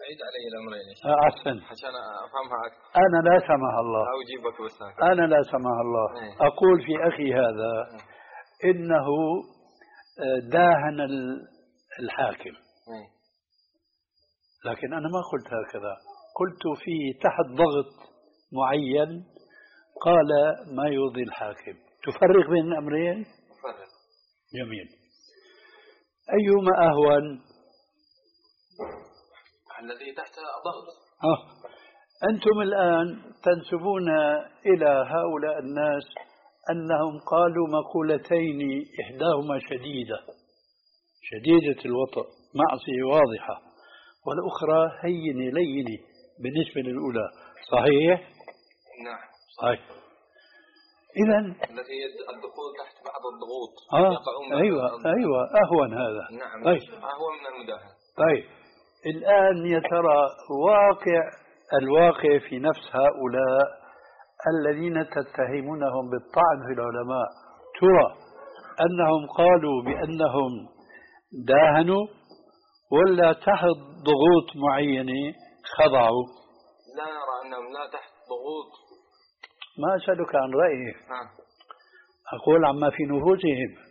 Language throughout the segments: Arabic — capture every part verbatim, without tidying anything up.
عيد علي الأمرين أحسن عشان أفهمها أكثر. أنا لا سمح الله أجيبك بس أنا لا سمح الله أي. أقول في أخي هذا أي. إنه داهن الحاكم أي. لكن أنا ما قلت هكذا، قلت في تحت ضغط معين قال ما يرضي الحاكم. تفرق بين الأمرين؟ فرق. جميل. أيهما أهون؟ الذي تحت ضغط. آه. أنتم الآن تنسبون إلى هؤلاء الناس أنهم قالوا مقولتين إحداهما شديدة شديدة الوطأ معصية واضحة، والأخرى هينة لينة بالنسبة للأولى. صحيح؟ نعم صحيح. إذن التي الدخول تحت بعض الضغوط. آه. أيوة أيوة أهون هذا. نعم. طيب. أهون من المداهنة. طيب الآن يا ترى واقع الواقع في نفس هؤلاء الذين تتهمونهم بالطعن في العلماء، ترى أنهم قالوا بأنهم داهنوا ولا تحت ضغوط معينة خضعوا؟ لا نرى أنهم لا تحت ضغوط. ما أسألك عن رأيك، أقول عما في نفوسهم.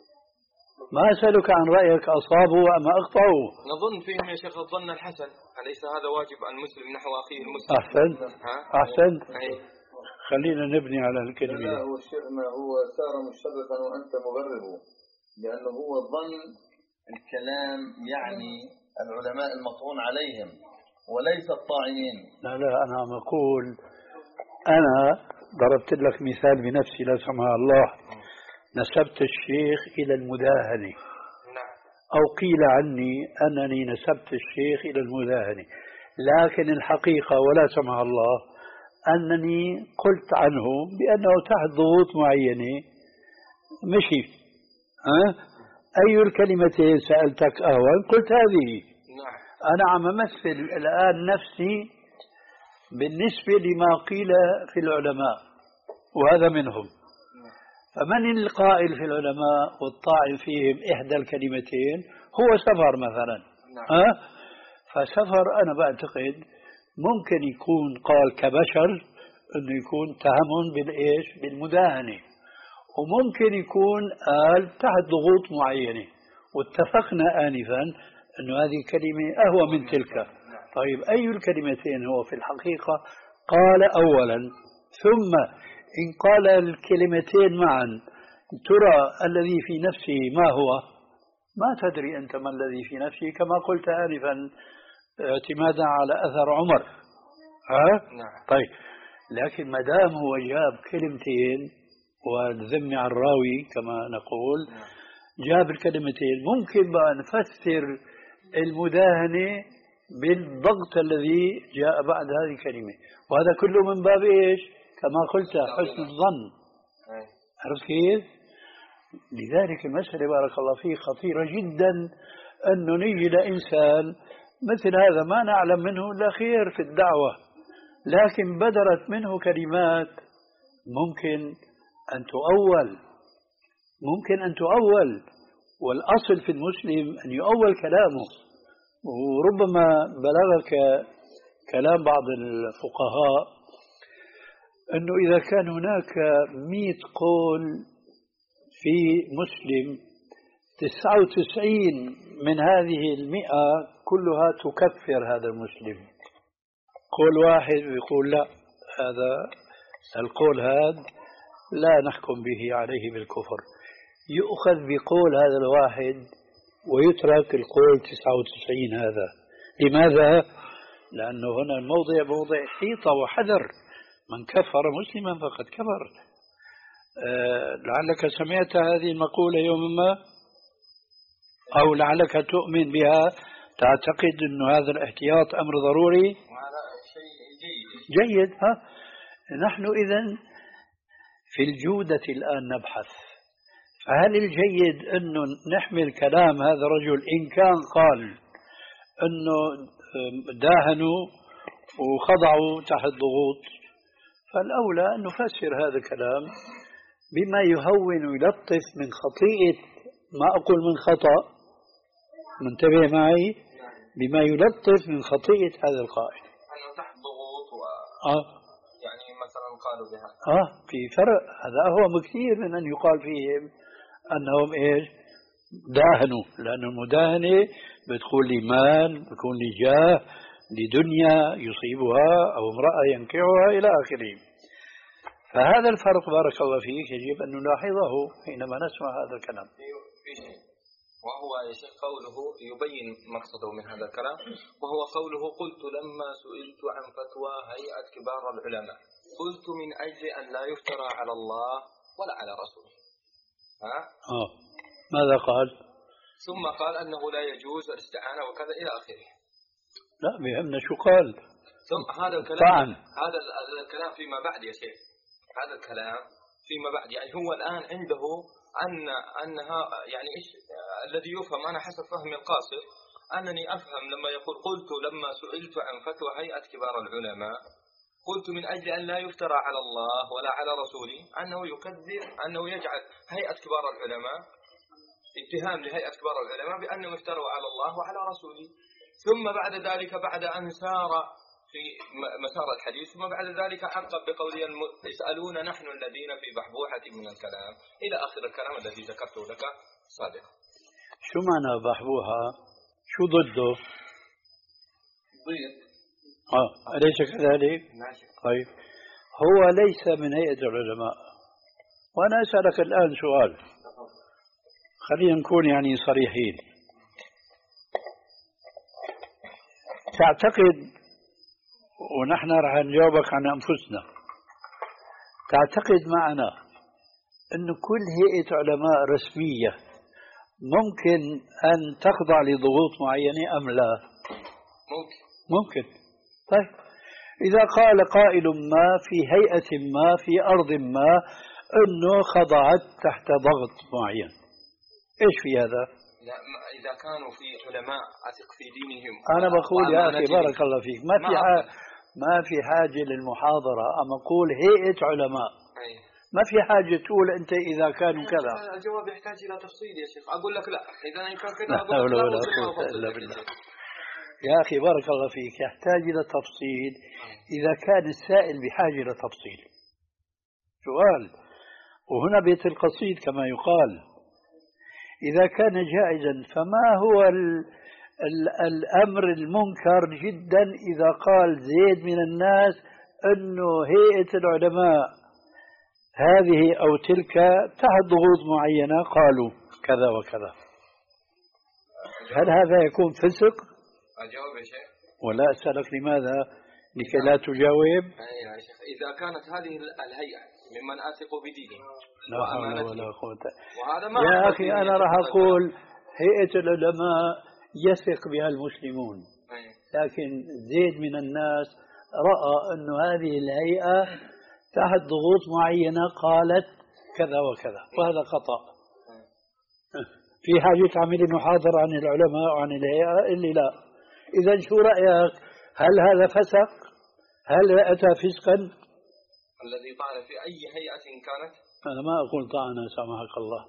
ما أسألك عن رأيك أصابوا أم أخطأوا. نظن فيهم يا شيخ الظن الحسن، أليس هذا واجب على المسلم نحو أخيه المسلم؟ أحسن أحسن. أي. خلينا نبني على الكلمة. لا هو الشيء ما هو صار مشرفا وأنت مبرره، لأنه هو ظن الكلام يعني العلماء المطعون عليهم وليس الطاعنين. لا لا أنا عم أقول، أنا ضربت لك مثال بنفسي لا سمح الله، نسبت الشيخ إلى المداهنة أو قيل عني أنني نسبت الشيخ إلى المداهنة، لكن الحقيقة ولا سمح الله أنني قلت عنه بأنه تحت ضغوط معينة مشي. أه؟ أي الكلمتين سألتك أهون؟ قلت هذه. أنا عم أمثل الآن نفسي بالنسبة لما قيل في العلماء وهذا منهم. فمن القائل في العلماء والطاعن فيهم إحدى الكلمتين هو سفر مثلا. أه؟ فسفر أنا بعتقد ممكن يكون قال كبشر أنه يكون تهم بالإيش بالمداهنة، وممكن يكون قال تحت ضغوط معينة، واتفقنا آنفا أن هذه الكلمة أهوى من تلك. طيب أي الكلمتين هو في الحقيقة؟ قال أولا، ثم إن قال الكلمتين معا ترى الذي في نفسه ما هو؟ ما تدري أنت ما الذي في نفسه كما قلت آنفا اعتمادا على أثر عمر. ها؟ طيب لكن ما دام هو جاب كلمتين والذم على الراوي كما نقول، جاب الكلمتين، ممكن بقى نفسر المداهنة بالضغط الذي جاء بعد هذه الكلمة، وهذا كله من باب إيش؟ كما قلت حسن الظن. عرفت كيف؟ لذلك المسألة بارك الله فيه خطيرة جدا، أنه نيجي لإنسان مثل هذا ما نعلم منه إلا خير في الدعوة، لكن بدرت منه كلمات ممكن أن تؤول ممكن أن تؤول والأصل في المسلم أن يؤول كلامه. وربما بلغك كلام بعض الفقهاء أنه إذا كان هناك مئة قول في مسلم، تسعة وتسعين من هذه المئة كلها تكفر هذا المسلم. قول واحد يقول لا، هذا القول هذا لا نحكم به عليه بالكفر، يؤخذ بقول هذا الواحد ويترك القول تسعة وتسعين. هذا لماذا؟ لأنه هنا الموضع موضع حيطة وحذر، من كفر مسلما فقد كفر. أه لعلك سمعت هذه المقولة يوما ما، أو لعلك تؤمن بها، تعتقد أن هذا الاحتياط أمر ضروري جيد. ها؟ نحن إذن في الجودة الآن نبحث، فهل الجيد أنه نحمل كلام هذا الرجل إن كان قال أنه داهنوا وخضعوا تحت ضغوط، فالأولى أن نفسر هذا الكلام بما يهون ويلطف من خطيئة، ما أقول من خطأ، منتبه معي، بما يلطف من خطيئة هذا القائل. أنه تحت ضغوط و... آه. يعني مثلا قالوا بها آه في فرق، هذا هو كثير من أن يقال فيهم أنهم إيش داهنوا، لأن المداهنة بتكون لمال، بتكون لجاه، لدنيا يصيبها أو امرأة ينكحها إلى آخره. فهذا الفرق بارك الله فيك يجب أن نلاحظه حينما نسمع هذا الكلام. وهو يا شيخ قوله يبين مقصده من هذا الكلام، وهو قوله قلت لما سئلت عن فتوى هيئة كبار العلماء قلت من أجل أن لا يفترى على الله ولا على رسوله. ها؟ آه. ماذا قال؟ ثم قال أنه لا يجوز الاستعانة وكذا إلى آخره. لا بيهمنا شو قال. ثم هذا الكلام طعن. هذا الكلام فيما بعد يا شيخ، هذا الكلام فيما بعد، يعني هو الآن عنده أن أنها يعني إيش الذي يفهم، أنا حسب فهمي القاصر أنني أفهم لما يقول قلت لما سئلت عن فتوى هيئة كبار العلماء قلت من أجل أن لا يفترى على الله ولا على رسوله، أنه يكذب، أنه يجعل هيئة كبار العلماء اتهام لهيئة كبار العلماء بأنهم افتروا على الله وعلى رسوله. ثم بعد ذلك بعد أن سار في مسار الحديث ثم بعد ذلك عقب بقوله يسألون نحن الذين في بحبوحة من الكلام إلى آخر الكلام الذي ذكرته لك سابقا. شو معنى بحبوحة؟ شو ضده؟ ضيق. آه أليس كذلك؟ طيب هو ليس من هيئة العلماء. وأنا أسألك الآن سؤال، خلينا نكون يعني صريحين. تعتقد، ونحن رح نجاوبك عن أنفسنا، تعتقد معنا أن كل هيئة علماء رسمية ممكن أن تخضع لضغوط معينة أم لا؟ ممكن. ممكن. طيب إذا قال قائل ما في هيئة ما في أرض ما أنه خضعت تحت ضغط معين، إيش في هذا؟ لا إذا كانوا في علماء أثق في دينهم. أنا بقول يا أخي بارك الله فيك ما في حاجة ما في حاجة للمحاضرة، أما أقول هيئة علماء أي. ما في حاجة تقول أنت إذا كانوا كذا. الجواب يحتاج إلى تفصيل يا شيخ، أقول لك لا إذا كان كذا لا أقول لك ولا قوة إلا بالله. يا أخي بارك الله فيك يحتاج إلى تفصيل إذا كان السائل بحاجة إلى تفصيل. سؤال، وهنا بيت القصيد كما يقال، إذا كان جائزا فما هو ال ال الأمر المنكر جدا إذا قال زيد من الناس أنه هيئة العلماء هذه أو تلك تحت ضغوط معينة قالوا كذا وكذا، هل هذا يكون فسق؟ أجاوب يا شيخ ولا أسألك لماذا لكي لا تجاوب؟ أي يا شيخ إذا كانت هذه الهيئة ممن أثق بدينه لا حول ولا قوة. وهذا ما يا أخي أنا راح أقول هيئة العلماء يثق بها المسلمون، لكن زيد من الناس رأى أن هذه الهيئة تحت ضغوط معينة قالت كذا وكذا، وهذا خطأ. في حاجة تعمل محاضرة عن العلماء وعن الهيئة اللي لا. إذا شو رأيك؟ هل هذا فسق؟ هل أتى فسقا؟ الذي طعن في أي هيئة كانت؟ أنا ما أقول طعن سامحك الله،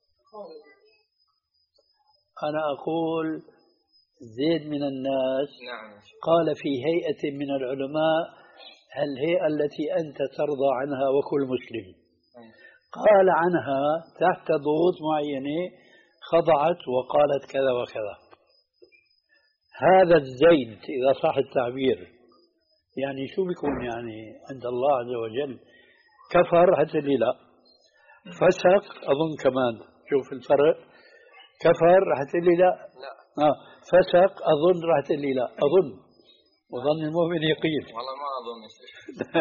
أنا أقول زيد من الناس نعم. قال في هيئة من العلماء الهيئة التي أنت ترضى عنها وكل مسلم، قال عنها تحت ضغوط معينة خضعت وقالت كذا وكذا. هذا الزيد إذا صح التعبير يعني شو بيكون يعني عند الله عز وجل؟ كفر حتى لي لا، فسق أظن كمان، شوف الفرق، كفر حتى لي لا لا آه. فسق أظن راح لي لا أظن، وظن المؤمن يقين. والله ما أظن يا شيخ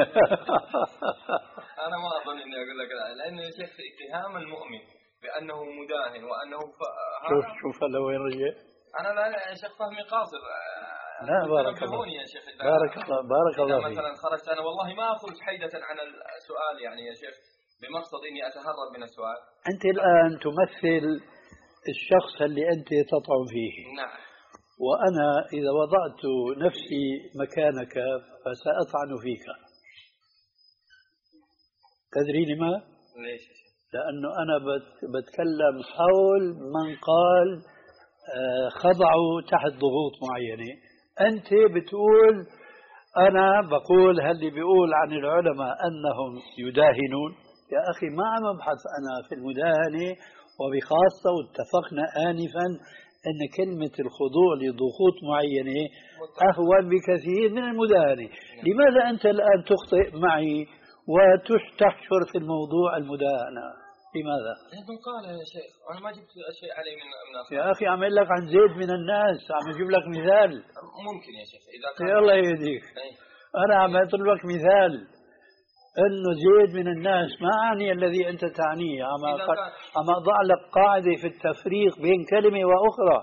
أنا ما أظن إني أقول لك لا، لأنه يا شيخ اتهام المؤمن بأنه مداهن وأنه ف... شوف شوف هلا وين رجع. أنا لا يا شيخ فهمي قاصر. لا بارك الله يا شيخ بارك الله بارك الله فيك. مثلا خرجت أنا والله ما أخرج حيدة عن السؤال يعني يا شيخ بمقصد إني أتهرب من السؤال. أنت الآن تمثل الشخص اللي أنت تطعن فيه. نعم. وأنا إذا وضعت نفسي مكانك فسأطعن فيك. تدري لما؟ ليش؟ لأنه أنا بتكلم حول من قال خضعوا تحت ضغوط معينة. أنت بتقول أنا بقول هل بيقول عن العلماء أنهم يداهنون. يا أخي ما عم أبحث أنا في المداهنة، وبخاصة واتفقنا آنفا أن كلمة الخضوع لضغوط معينة أهون بكثير من المداهنة. لماذا أنت الآن تخطئ معي وتحشر في الموضوع المداهنة؟ لماذا؟ لأنه قال يا شيخ أنا ما جبت شيء عليه من من يا أخي عم أقول لك عن زيد من الناس، عم أجيب لك مثال. ممكن يا شيخ إذا كان الله يهديك. أنا عم أضرب لك مثال أنه زيد من الناس، ما أعني الذي أنت تعنيه. عم عم أضع لك قاعدة في التفريق بين كلمة وأخرى.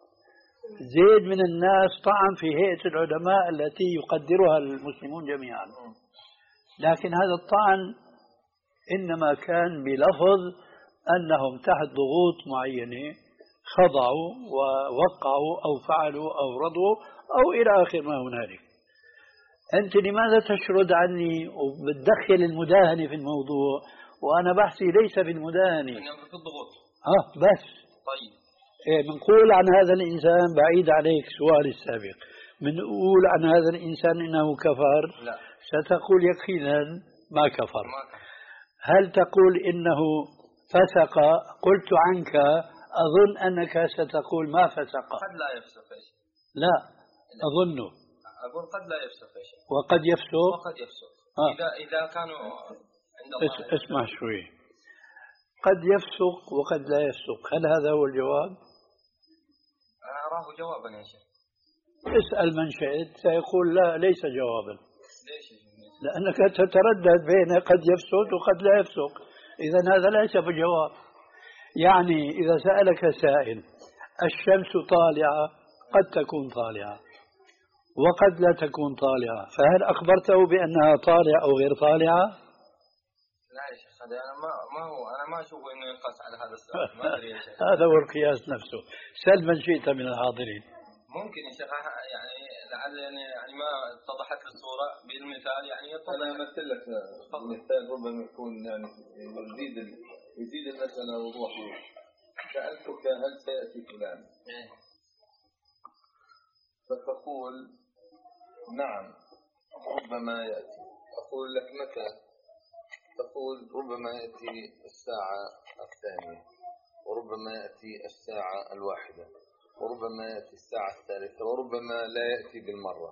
زيد من الناس طعن في هيئة العلماء التي يقدرها المسلمون جميعا، لكن هذا الطعن إنما كان بلفظ أنهم تحت ضغوط معينة خضعوا ووقعوا أو فعلوا أو رضوا أو إلى آخر ما هنالك. أنت لماذا تشرد عني وبتدخل المداهنة في الموضوع وأنا بحثي ليس في المداهنة؟ في الضغوط. ها بس. طيب. إيه بنقول عن هذا الإنسان، بعيد عليك سؤالي السابق، بنقول عن هذا الإنسان إنه كفر؟ لا. ستقول يقينا ما كفر. ما كفر. هل تقول إنه فسق؟ قلت عنك أظن أنك ستقول ما فسق. قد لا يفسق. لا أظنه. أقول قد لا يفسق يا شيخ. وقد يفسق. وقد يفسق. آه. إذا إذا كانوا عند الله. اسمع شوي. قد يفسق وقد لا يفسق، هل هذا هو الجواب؟ أنا أراه جوابا يا شيخ. اسأل من شئت سيقول لا ليس جوابا. ليش؟ لأنك تتردد بين قد يفسد وقد لا يفسق، إذا هذا ليس بجواب. يعني إذا سألك سائل الشمس طالعة، قد تكون طالعة وقد لا تكون طالعة، فهل أخبرته بأنها طالعة أو غير طالعة؟ لا يا شيخ، هذا أنا ما ما هو أنا ما أشوفه إنه ينقاس على هذا السؤال. ما أدري يا شيخ. هذا هو القياس نفسه. سل من شئت من الحاضرين. ممكن يا شيخ يعني لعل يعني ما اتضحت الصورة بالمثال يعني يتضح. أنا أمثل لك مثال ربما يكون يعني يزيد يزيد المسألة وضوحا. سألتك هل سيأتي فلان؟ فتقول نعم ربما يأتي. أقول لك متى؟ تقول ربما يأتي الساعة الثانية، وربما يأتي الساعة الواحدة، وربما يأتي الساعة الثالثة، وربما لا يأتي بالمرة.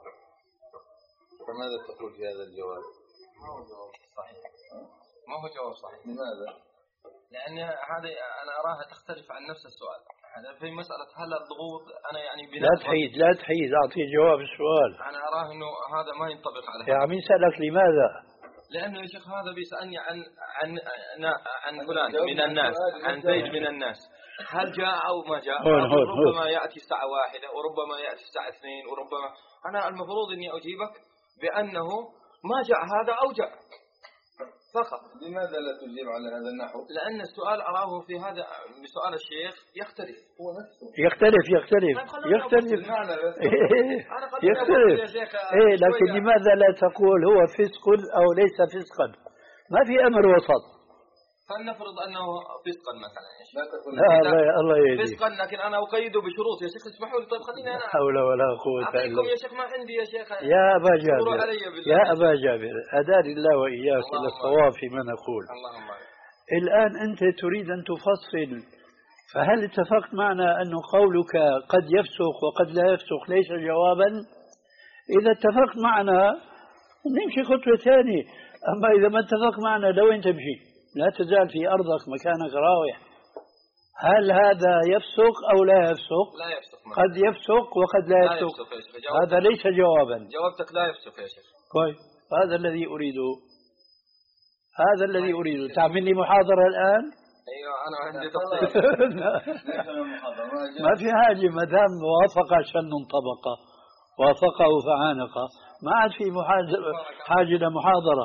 فماذا تقول في هذا الجواب؟ ما هو جواب صحيح. ما هو جواب صحيح. لماذا؟ لأن هذا أنا أراها تختلف عن نفس السؤال. هذا في مسألة هل الضغوط أنا يعني بلا لا تحيد لا تحيد أعطيه جواب السؤال. أنا أراه إنه هذا ما ينطبق على يا عم يسألك لماذا؟ لأنه يا شيخ هذا بيسألني عن عن عن فلان من الناس، عن زيد من الناس، هل جاء أو ما جاء؟ هون هون ربما هون. يأتي الساعة واحدة، وربما يأتي الساعة اثنين، وربما أنا المفروض إني أجيبك بأنه ما جاء هذا أو جاء فقط. لماذا لا تجيب على هذا النحو؟ لأن السؤال أراه في هذا بسؤال الشيخ يختلف. هو نفسه يختلف يختلف يختلف يختلف. إيه لكن لماذا لا تقول هو فسق أو ليس فسقا؟ ما في أمر وسط. فلنفرض أنه فسقا مثلا. لا تقول لا الله الله يهديك. فسقا لكن أنا أقيده بشروط يا شيخ. اسمحوا لي طيب خليني أنا. لا حول ولا قوة إلا بالله. يا شيخ ما عندي يا شيخ. يا أبا جابر يا أبا جابر أداني الله وإياك إلى الصواب فيما نقول. اللهم الآن أنت تريد أن تفصل، فهل اتفقت معنا أن قولك قد يفسق وقد لا يفسق ليس جوابا؟ إذا اتفقت معنا نمشي خطوة ثانية، أما إذا ما اتفق معنا لوين تمشي؟ لا تزال في أرضك مكانك راوح. هل هذا يفسق أو لا يفسق؟ لا يفسق. قد يفسق وقد لا يفسق. لا يفسق. هذا ليس جوابا. جوابتك لا يفسق يا شيخ. كويس، هذا الذي أريده، هذا الذي أريده. تعمل لي محاضرة الآن؟ أيوة أنا عندي تفصيل. ما في حاجة، ما دام وافق شن طبق وافقه فعانق، ما عاد في حاجة لمحاضرة.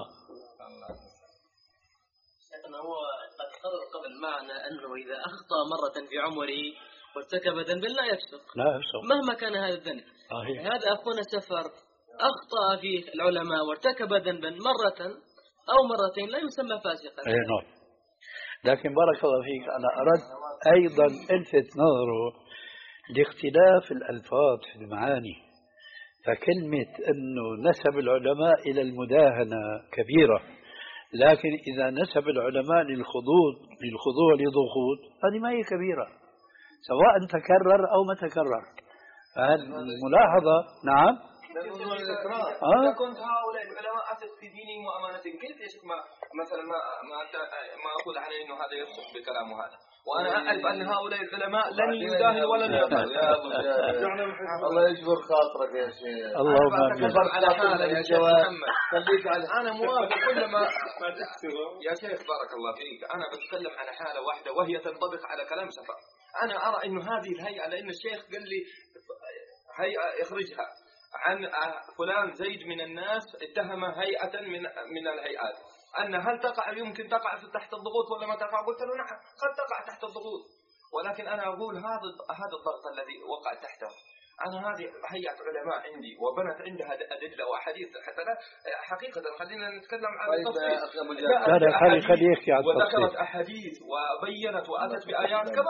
هو قد قرر قبل معنا أنه إذا أخطأ مرة في عمره وارتكب ذنبا لا يفسق. لا يفسق مهما كان هذا الذنب. هذا أخونا سفر أخطأ فيه العلماء وارتكب ذنبا مرة أو مرتين لا يسمى فاسقا. أي نعم. لكن بارك الله فيك أنا أردت أيضا ألفت نظره لاختلاف الألفاظ في المعاني. فكلمة أنه نسب العلماء إلى المداهنة كبيرة، لكن إذا نسب العلماء للخضوع للخضوع لضغوط هذه ما هي كبيرة، سواء تكرر أو ما تكرر. فالملاحظة نعم. آه؟ إذا كنت هؤلاء العلماء أثق في دينهم وأمانتهم، كيف يا شيخ ما مثلا ما ما ما أقول عليه إنه هذا يفسق بكلامه هذا، وأنا أعرف أن هؤلاء العلماء لن يداهنوا ولن يقبلوا. الله يجبر خاطرك يا شيخ. اللهم آمين. على حالة يا شيخ محمد، خليك على أنا موافق كلما يا شيخ بارك الله فيك. أنا بتكلم على حالة واحدة وهي تنطبق على كلام سفر. أنا أرى إنه هذه الهيئة، لأن الشيخ قال لي هيئة يخرجها عن فلان زيد من الناس اتهم هيئة من من الهيئات أن هل تقع يمكن تقع تحت الضغوط ولا ما تقع؟ قلت له نعم قد تقع تحت الضغوط، ولكن أنا أقول هذا هذا الضغط الذي وقع تحته. أنا هذه هيئة علماء عندي وبنت عندها أدلة وأحاديث حتى لا حقيقة خلينا نتكلم عن التفصيل. خلي خلي يحكي عن التفصيل. وذكرت أحاديث وبينت وأتت بآيات كما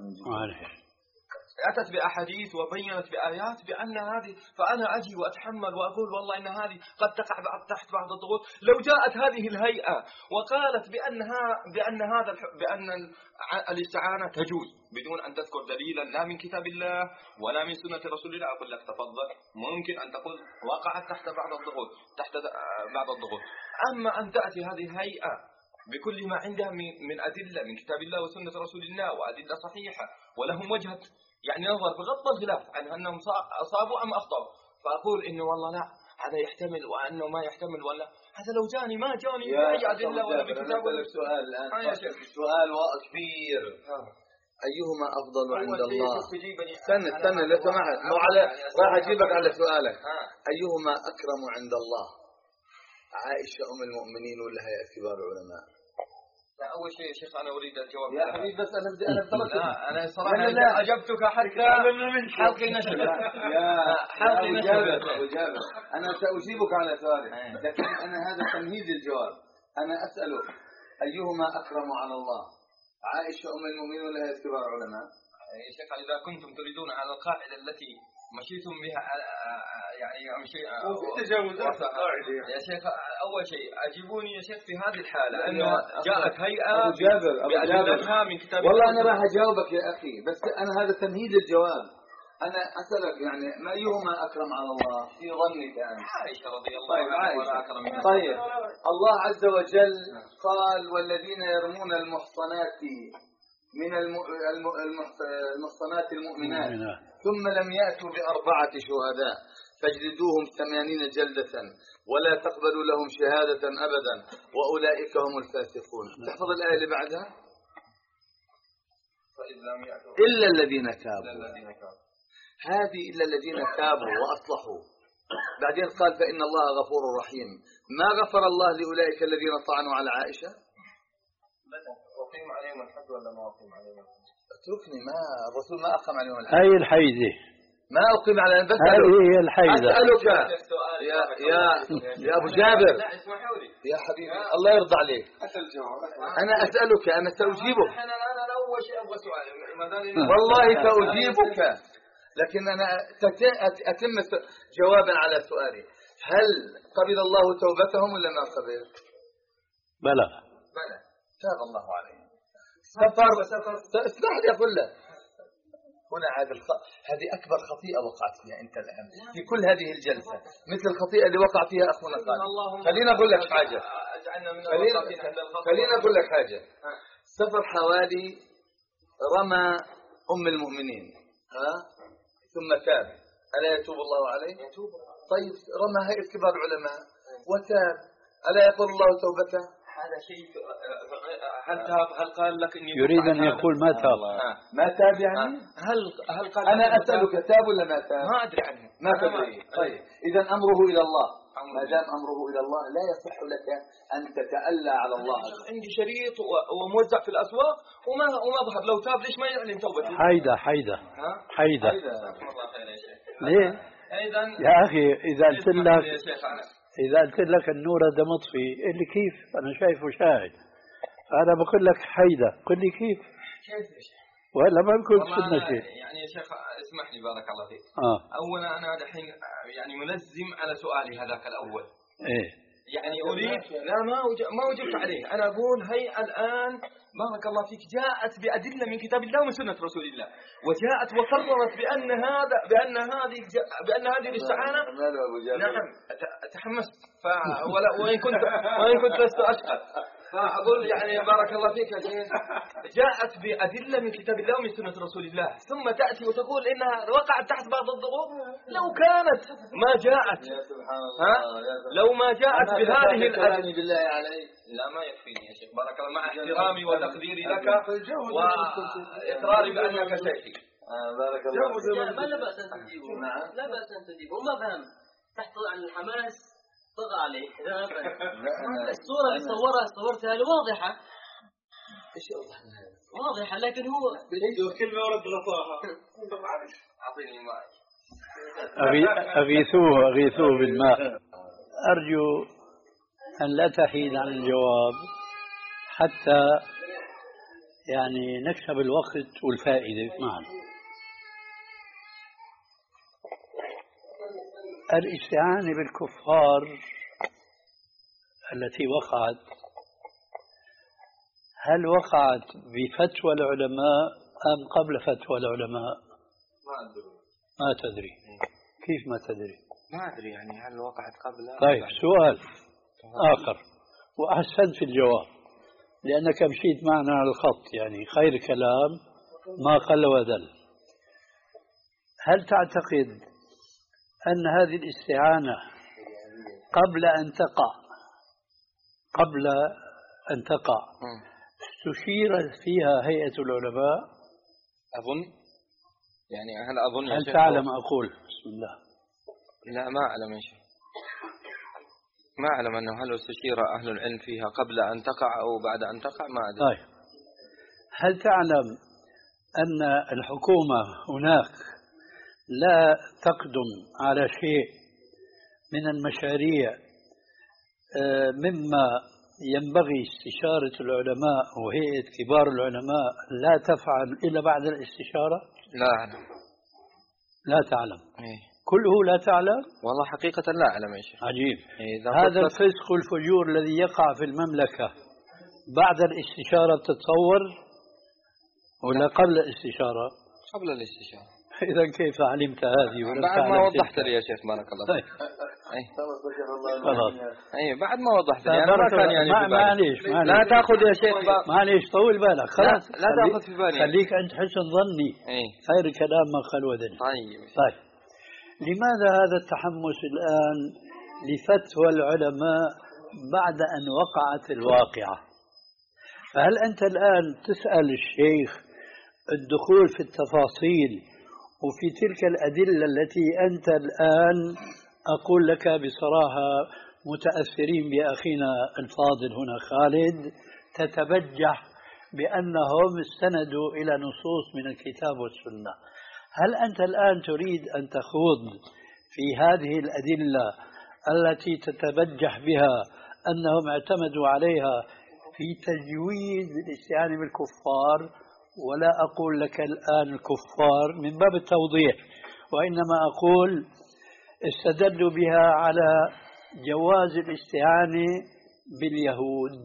أتت بأحاديث وبينت بآيات بأن هذه، فأنا أجي وأتحمل وأقول والله إن هذه قد تقع تحت بعض الضغوط. لو جاءت هذه الهيئة وقالت بأنها بأن هذا بأن الاستعانة تجوز بدون أن تذكر دليلا لا من كتاب الله ولا من سنة رسول الله، أقول لك تفضل، ممكن أن تقول وقعت تحت بعض الضغوط تحت بعض الضغوط. أما أن تأتي هذه الهيئة بكل ما عندها من أدلة من كتاب الله وسنة رسول الله وأدلة صحيحة ولهم وجهة يعني نظر بغض الخلاف عن أنهم أصابوا أم أخطأوا، فأقول إنه والله لا هذا يحتمل وأنه ما يحتمل، ولا هذا لو جاني ما جاني بأي أدلة ولا بكتاب ولا سؤال الآن سؤال كبير. أيهما أفضل عند الله؟ استنى استنى لو سمحت، مو على راح أجيبك على سؤالك. أيهما أكرم عند الله؟ عائشة أم المؤمنين ولا هي كبار العلماء؟ لا أول شيء يا شيخ أنا أريد الجواب يا حبيبي، بس أنا بدي أنا بدي لا أنا صراحة لا لا. أجبتك حتى حلقي نشر يا حلقي نشر وجابر أنا سأجيبك على سؤالك، لكن أنا هذا تمهيد الجواب. أنا أسألك أيهما أكرم على الله؟ عائشة أم المؤمنين ولا هي كبار العلماء؟ يا شيخ إذا كنتم تريدون على القاعدة التي مشيتم بها يعني شيء تجاوزات القاعدة يا شيخ، أول شيء أجيبوني يا شيخ في هذه الحالة أنه جاءت هيئة بأدلتها من كتاب والله أنا راح أجاوبك يا أخي، بس أنا هذا تمهيد الجواب. أنا أسألك يعني ما أيهما أكرم على الله في ظنك أنت؟ عائشة رضي الله عنها. طيب الله عز وجل قال والذين يرمون المحصنات من المحصنات المؤمنات ثم لم يأتوا بأربعة شهداء فاجلدوهم ثمانين جلدة ولا تقبلوا لهم شهادة أبدا وأولئك هم الفاسقون. تحفظ الآية اللي بعدها إلا الذين تابوا. هذه إلا الذين تابوا وأصلحوا. بعدين قال فإن الله غفور رحيم. ما غفر الله لأولئك الذين طعنوا على عائشة؟ أقيم عليهم الحد ولا ما أقيم عليهم الحد؟ اتركني، ما الرسول ما أقيم عليهم الحد. هاي الحيزة ما أقيم عليهم، بس هذه هي الحيزة. أسألك يا يا يا أبو جابر. لا اسمحوا لي يا حبيبي الله يرضى عليك. أسأل جواب. أنا أسألك أنا سأجيبك. أنا أنا أول شيء أبغى سؤال. والله سأجيبك، لكن أنا أتم جوابا على سؤالي. هل قبل الله توبتهم ولا ما قبل؟ بلى بلى تاب الله عليهم. سفر اسمح لي أقول لك هنا هذا الخ... هذه أكبر خطيئة وقعت فيها أنت الآن في كل هذه الجلسة، مثل الخطيئة اللي وقع فيها أخونا قال. خلينا أقول لك حاجة خلينا خلينا أقول لك حاجة. سفر حوالي رمى أم المؤمنين ها ثم تاب، ألا يتوب الله عليه؟ يتوب. طيب رمى هيئة كبار العلماء وتاب، ألا يقول الله توبته؟ هذا شيء هل تاب؟ هل قال لك إني يريد أن يقول ما تاب؟ ما تاب يعني؟ هل هل قال أنا أسألك تاب ولا ما تاب؟ ما أدري عنه. ما تدري. طيب إذا أمره إلى الله. ما دام أمره إلى الله لا يصح لك أن تتألى على الله. عندي شريط وموزع في الأسواق وما وما ظهر، لو تاب ليش ما يعلن توبته؟ حيدة حيدة حيدة. ليه؟ أيضا يا أخي إذا قلت لك إذا قلت لك النور هذا مطفي اللي كيف أنا شايفه شاهد، أنا بقول لك حيدة قل لي كيف. كيف ولا ما بكون سنة شيء. يعني يا شيخ اسمح لي بارك الله فيك. آه. أولا أنا دحين يعني ملزم على سؤالي هذاك الأول. إيه. يعني أريد لا ما ما وجبت عليه. أنا أقول هي الآن بارك الله فيك جاءت بأدلة من كتاب الله ومن سنة رسول الله، وجاءت وقررت بأن هذا بأن هذه بأن هذه الاستعانة. نعم تحمست ولا وإن كنت وإن كنت لست أشقى. فأقول يعني بارك الله فيك يا شيخ جاءت بأدلة من كتاب الله ومن سنة رسول الله، ثم تأتي وتقول إنها وقعت تحت بعض الضغوط. لو كانت ما جاءت ها لو ما جاءت بهذه الأدلة بالله عليك لا ما يكفيني يا شيخ بارك الله، مع احترامي وتقديري لك وإقراري بأنك شيخي. بارك الله ما لا بأس أن تجيبه. لا بأس أن تجيبه وما فهم تحت عن الحماس طغى عليه. الصورة اللي صورها صورتها واضحة واضحة لكن هو كلمة ورد غطاها. أعطيني ماء. أغيثوه أغيثوه بالماء. أرجو أن لا تحيد عن الجواب حتى يعني نكسب الوقت والفائدة معا. الاستعانة بالكفار التي وقعت هل وقعت بفتوى العلماء أم قبل فتوى العلماء؟ ما أدري. ما تدري. كيف ما تدري؟ ما أدري يعني هل وقعت قبل. طيب سؤال آخر وأحسنت في الجواب لأنك مشيت معنا على الخط، يعني خير كلام ما قل ودل. هل تعتقد أن هذه الاستعانة قبل أن تقع قبل أن تقع استشير فيها هيئة العلماء؟ أظن يعني هل أظن هل تعلم أقول بسم الله؟ لا ما أعلم يا شيخ، ما أعلم أنه هل استشير أهل العلم فيها قبل أن تقع أو بعد أن تقع ما أدري. طيب هل تعلم أن الحكومة هناك لا تقدم على شيء من المشاريع مما ينبغي استشارة العلماء وهيئة كبار العلماء لا تفعل إلا بعد الاستشارة؟ لا أعلم. لا تعلم. إيه؟ كله لا تعلم؟ والله حقيقة لا أعلم يا شيخ. عجيب. إيه هذا الفسق والفجور الذي يقع في المملكة بعد الاستشارة تتصور ولا قبل الاستشارة؟ قبل الاستشارة. إذا كيف علمت هذه؟ بعد ما وضحت لي يا شيخ بارك الله فيك. أي خلاص. أي بعد ما وضحت لي أنا ما كان يعني ما معليش لا تأخذ يا شيخ معليش طول بالك خلاص لا تأخذ في بالي خليك أنت حسن ظني خير كلام ما خل ودني. طيب طيب لماذا هذا التحمس الآن لفتوى العلماء بعد أن وقعت الواقعة؟ فهل أنت الآن تسأل الشيخ الدخول في التفاصيل وفي تلك الأدلة التي أنت الآن أقول لك بصراحة متأثرين بأخينا الفاضل هنا خالد تتبجح بأنهم استندوا إلى نصوص من الكتاب والسنة؟ هل أنت الآن تريد أن تخوض في هذه الأدلة التي تتبجح بها أنهم اعتمدوا عليها في تجويز الاستعانة بالكفار؟ ولا أقول لك الآن الكفار من باب التوضيح، وإنما أقول استدلوا بها على جواز الاستعانة باليهود.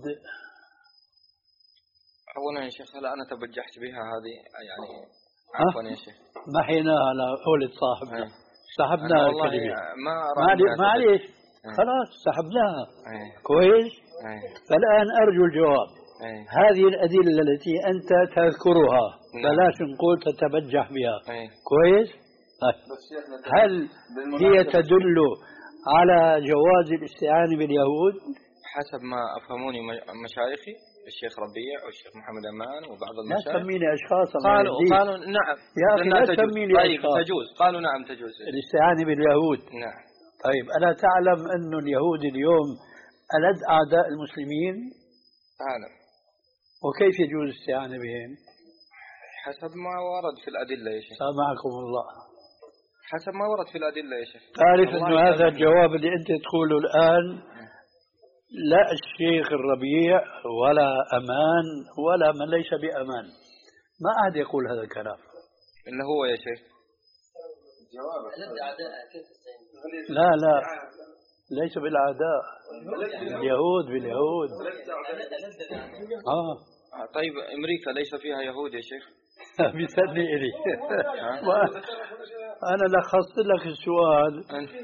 أولا يا شيخ هل أنا تبجحت بها هذه يعني عفوا يا شيخ ما حيناها على قولة صاحبنا سحبناها الكلمة ما معليش خلاص سحبناها كويس. فالآن أرجو الجواب. أي. هذه الأدلة التي أنت تذكرها بلاش نقول تتبجح بها أي. كويس. هل هي تدل على جواز الاستعانة باليهود؟ حسب ما أفهموني مشايخي الشيخ ربيع والشيخ محمد أمان وبعض المشايخ. لا تسميني أشخاصا قالوا قالوا نعم يا أخي لا تسميني طيب أشخاص. تجوز قالوا نعم تجوز الاستعانة باليهود. نعم. طيب ألا تعلم أن اليهود اليوم ألد أعداء المسلمين؟ أعلم. وكيف يجوز الاستعانة بهم؟ حسب ما ورد في الأدلة يا شيخ. سامعكم الله. حسب ما ورد في الأدلة يا شيخ. تعرف أنه هذا الجواب اللي أنت تقوله الآن لا الشيخ الربيع ولا أمان ولا من ليس بأمان ما أحد يقول هذا الكلام إلا هو يا شيخ. لا لا ليس بالأعداء، اليهود باليهود. آه طيب أمريكا ليس فيها يهود يا شيخ؟ بيسألني إلي أنا لخصت لك السؤال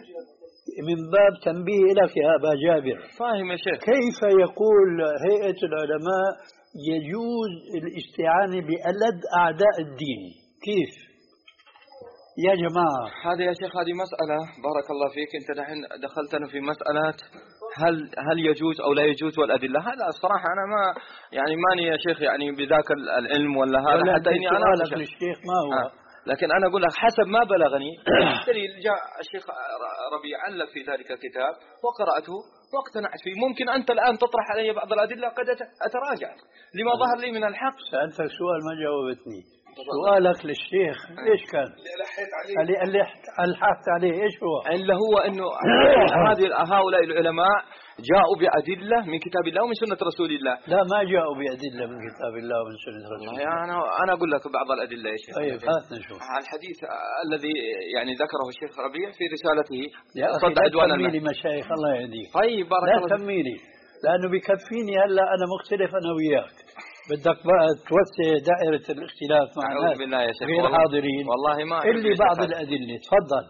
من باب تنبيه لك يا أبا جابر. فاهم يا شيخ. كيف يقول هيئة العلماء يجوز الاستعانة بألد أعداء الدين؟ كيف يا جماعة؟ هذا يا شيخ هذه مسألة بارك الله فيك، أنت الحين دخلتنا في مسألة هل هل يجوز أو لا يجوز والأدلة. هذا الصراحة أنا ما يعني ماني يا شيخ يعني بذاك العلم ولا هذا ولا حتى إني أنا الشيخ ما هو آه. لكن أنا أقول لك حسب ما بلغني دليل جاء الشيخ ربيع علق في ذلك الكتاب وقرأته واقتنعت فيه. ممكن أنت الآن تطرح علي بعض الأدلة قد أتراجع لما ظهر لي من الحق. سألتك سؤال ما جاوبتني. سؤالك للشيخ ايش كان؟ اللي اللي الحقت عليه ايش هو؟ اللي هو انه هذه هؤلاء العلماء جاءوا بأدلة من كتاب الله ومن سنة رسول الله. لا ما جاءوا بأدلة من كتاب الله ومن سنة رسول الله. انا انا اقول لك بعض الأدلة يا شيخ. طيب هات نشوف. الحديث الذي يعني ذكره الشيخ ربيع في رسالته يا اخي لا تسميني مشايخ الله يهديك. طيب بارك الله. لا تسميني لانه بكفيني هلا انا مختلف انا وياك. بدك بقى توسع دائرة الاختلاف مع الناس غير حاضرين والله ما اللي بعض الأدلة. تفضل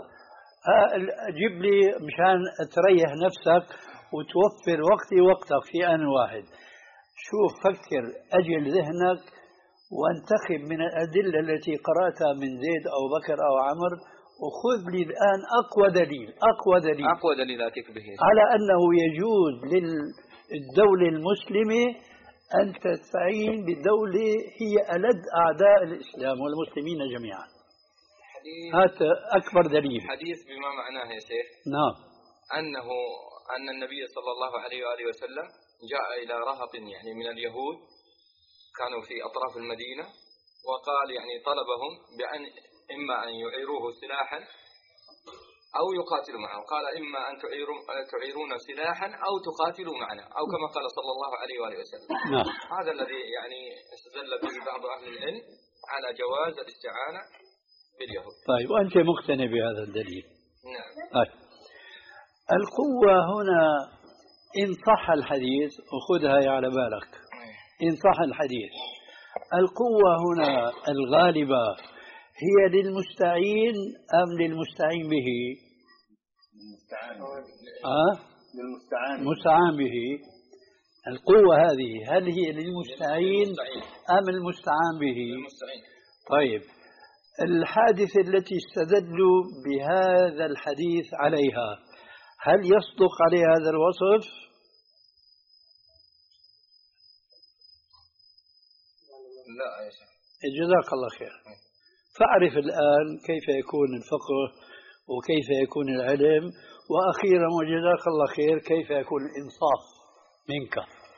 جيب لي مشان تريح نفسك وتوفر وقتي وقتك في آن واحد. شوف فكر أجل ذهنك وانتخب من الأدلة التي قرأتها من زيد أو بكر أو عمر وخذ لي الآن أقوى دليل أقوى دليل أقوى دليل أتيك به على أنه يجوز للدولة المسلمة أن تستعين بدولة هي ألد أعداء الإسلام والمسلمين جميعا. هذا أكبر دليل. حديث بما معناه يا شيخ. نعم. أنه أن النبي صلى الله عليه وآله وسلم جاء إلى رهط يعني من اليهود كانوا في أطراف المدينة وقال يعني طلبهم بأن إما أن يعيروه سلاحا أو يقاتلوا معه. قال إما أن تعيرون تعيرون سلاحا أو تقاتلوا معنا أو كما قال صلى الله عليه وآله وسلم. نعم. هذا الذي يعني استدل به بعض أهل العلم على جواز الاستعانة باليهود. طيب وأنت مقتنع بهذا الدليل؟ نعم. طيب القوة هنا إن صح الحديث وخذها على بالك إن صح الحديث القوة هنا الغالبة هي للمستعين أم للمستعين به؟ للمستعان. أه؟ للمستعان. مستعان به. القوة هذه هل هي للمستعين أم المستعان به؟ المستعين. طيب الحادثة التي استدلوا بهذا الحديث عليها هل يصدق عليها هذا الوصف؟ لا يا شيخ. جزاك الله خير. فأعرف الآن كيف يكون الفقه وكيف يكون العلم وأخيرا وجزاك الله خير كيف يكون الإنصاف منك.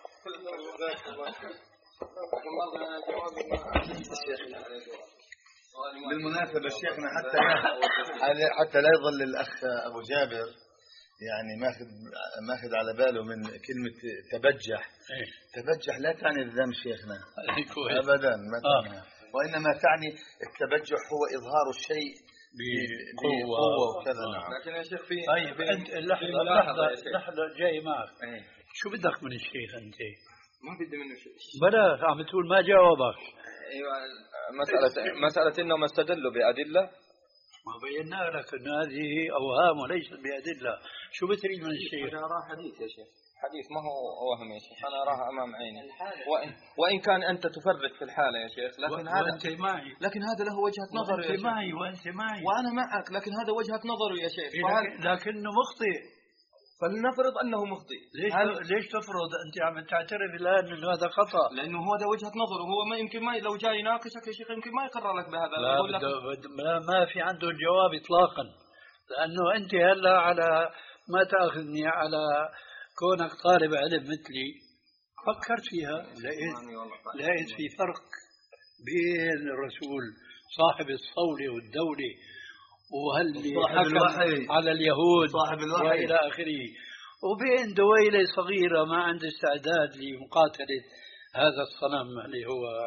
بالمناسبة شيخنا حتى حتى لا يظل الأخ أبو جابر يعني ماخذ ماخذ على باله من كلمة تبجح. تبجح لا تعني الذم شيخنا أبدا ما تعني. وإنما تعني التبجح هو إظهار الشيء بقوة وكذا. لكن يا شيخ في طيب أنت لحظة لحظة لحظة جاي معك. شو بدك من الشيخ أنت؟ ما بدي منه شيء. بلا عم تقول ما جاوبك. أيوة مسألة مسألة إنهم استدلوا بأدلة. ما بينا لك أن هذه أوهام وليست بأدلة. شو بتريد من الشيخ؟ أنا أراه حديث يا شيخ. حديث ما هو وهم يا شيخ. أنا أراها أمام عيني. وإن وإن كان أنت تفرق في الحالة يا شيخ لكن هذا وأنت معي. لكن هذا له وجهة نظر يا شيخ. وأنت معي وأنت معي. وأنا معك لكن هذا وجهة نظره يا شيخ. لكنه مخطئ. فلنفرض أنه مخطئ. ليش هل... ليش تفرض أنت عم تعترف الآن إنه هذا خطأ؟ لأنه هو هذا وجهة نظره. هو ما يمكن ما لو جاي يناقشك يا شيخ يمكن ما يقرر لك بهذا. لا يقول لك بد... ما, ما في عنده جواب إطلاقا لأنه أنت هلا على ما تأخذني على كونك طالب علم مثلي فكرت فيها لقيت لقيت في فرق بين الرسول صاحب الصولة والدولة وهل حكم على اليهود صاحب الوحي وإلى آخره وبين دويلة صغيرة ما عنده استعداد لمقاتلة هذا الصنم اللي هو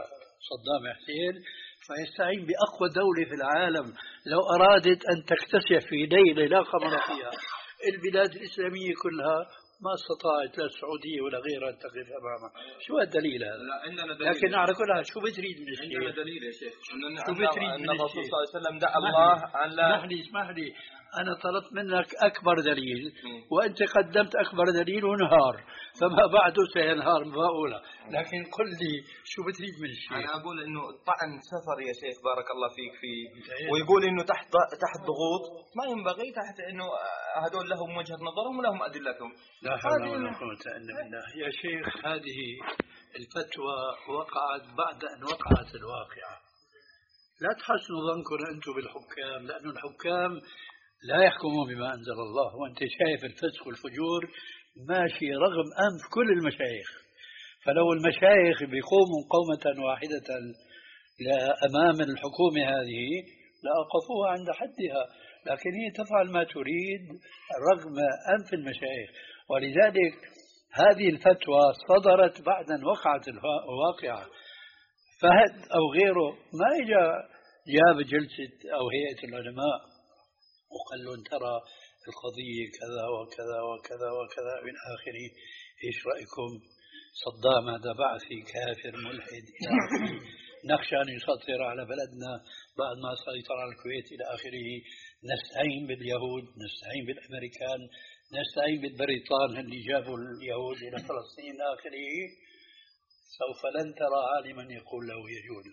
صدام حسين فيستعين بأقوى دولة في العالم. لو أرادت أن تكتشف في ليلة لا قمر فيها البلاد الإسلامية كلها ما استطاعت لا السعودية ولا غيرها أن تقف أمامها. شو الدليل هذا؟ لا عندنا دليل. لكن على كل حال شو بتريد من الشيخ؟ عندنا دليل يا شيخ. شو بتريد من الرسول الشيخ؟ صلى الله عليه وسلم دعا الله عن لا. اسمح لي اسمح لي أنا طلبت منك أكبر دليل م. وأنت قدمت أكبر دليل وانهار، فما بعده سينهار مفاؤولة. لكن قل لي شو بتريد من الشيخ؟ أنا أقول إنه طعن سفر يا شيخ بارك الله فيك في ويقول إنه تحت تحت ضغوط ما ينبغي، تحت إنه هذول لهم وجهة نظرهم ولهم أدلتهم. لا حول ولا قوة إلا بالله. يا شيخ هذه الفتوى وقعت بعد أن وقعت الواقعة. لا تحسنوا ظنكم أنتم بالحكام، لأن الحكام لا يحكمون بما أنزل الله، وأنت شايف الفسق والفجور ماشي رغم أنف كل المشايخ. فلو المشايخ بيقوموا قومة واحدة أمام الحكومة هذه لأوقفوها عند حدها، لكن هي تفعل ما تريد رغم أنف المشايخ. ولذلك هذه الفتوى صدرت بعد أن وقعت الواقعة. فهد أو غيره ما إجا جاب جلسة أو هيئة العلماء وقال لهم ترى القضية كذا وكذا وكذا وكذا من آخره، إيش رأيكم؟ صدام هذا بعثي كافر ملحد إلى آخره، نخشى أن يسيطر على بلدنا بعد ما سيطر على الكويت إلى آخره. نستعين باليهود، نستعين بالأمريكان، نستعين بالبريطان اللي جابوا اليهود إلى فلسطين إلى آخره. سوف لن ترى عالما يقول له يجوز.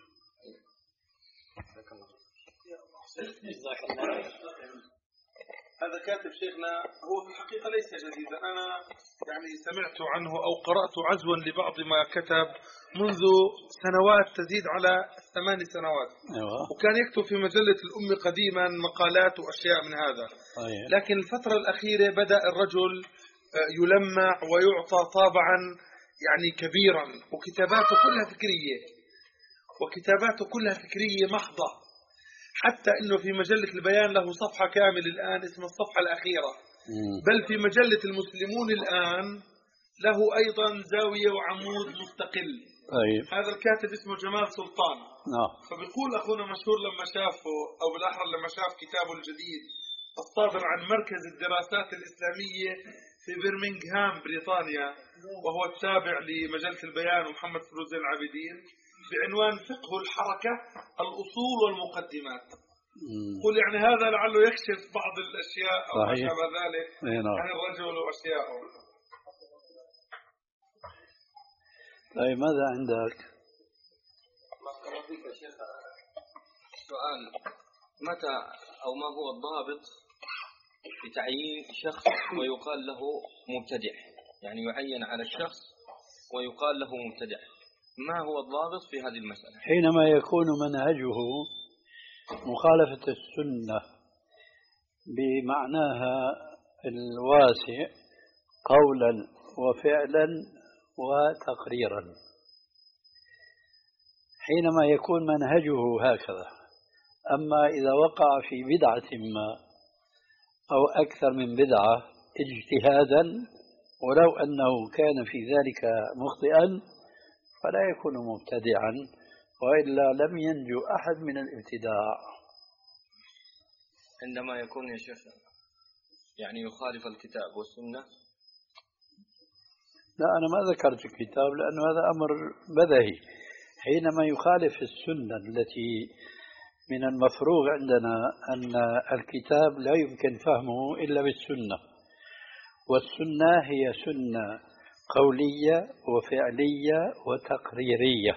هذا كاتب شيخنا هو في الحقيقة ليس جديدا، أنا يعني سمعت عنه أو قرأت عزوا لبعض ما كتب منذ سنوات تزيد على ثمان سنوات. أيوة. وكان يكتب في مجلة الأم قديما مقالات وأشياء من هذا. أيوة. لكن الفترة الأخيرة بدأ الرجل يلمع ويعطى طابعا يعني كبيرا، وكتاباته كلها فكرية وكتاباته كلها فكرية محضة، حتى أنه في مجلة البيان له صفحة كاملة الآن اسمها الصفحة الأخيرة. بل في مجلة المسلمون الآن له أيضا زاوية وعمود مستقل. أيوة. هذا الكاتب اسمه جمال سلطان. نعم. فبيقول أخونا مشهور لما شافه أو بالأحرى لما شاف كتابه الجديد الصادر عن مركز الدراسات الإسلامية في برمنغهام بريطانيا، وهو التابع لمجلة البيان ومحمد فروز العابدين، بعنوان فقه الحركة الأصول والمقدمات. قل يعني هذا لعله يكشف بعض الأشياء أو ما شابه ذلك عن الرجل وأشياءه. طيب ماذا عندك؟ سؤال: متى أو ما هو الضابط في تعيين شخص ويقال له مبتدع؟ يعني يعين على الشخص ويقال له مبتدع، ما هو الضابط في هذه المسألة؟ حينما يكون منهجه مخالفة السنة بمعناها الواسع قولا وفعلا وتقريرا، حينما يكون منهجه هكذا. أما إذا وقع في بدعة ما أو أكثر من بدعة اجتهادا ولو أنه كان في ذلك مخطئا فلا يكون مبتدعا، وإلا لم ينجو أحد من الابتداع. عندما يكون يا شيخ يعني يخالف الكتاب والسنة؟ لا، أنا ما ذكرت الكتاب لأنه هذا أمر بدهي. حينما يخالف السنة التي من المفروغ عندنا أن الكتاب لا يمكن فهمه إلا بالسنة، والسنة هي سنة قولية وفعلية وتقريرية.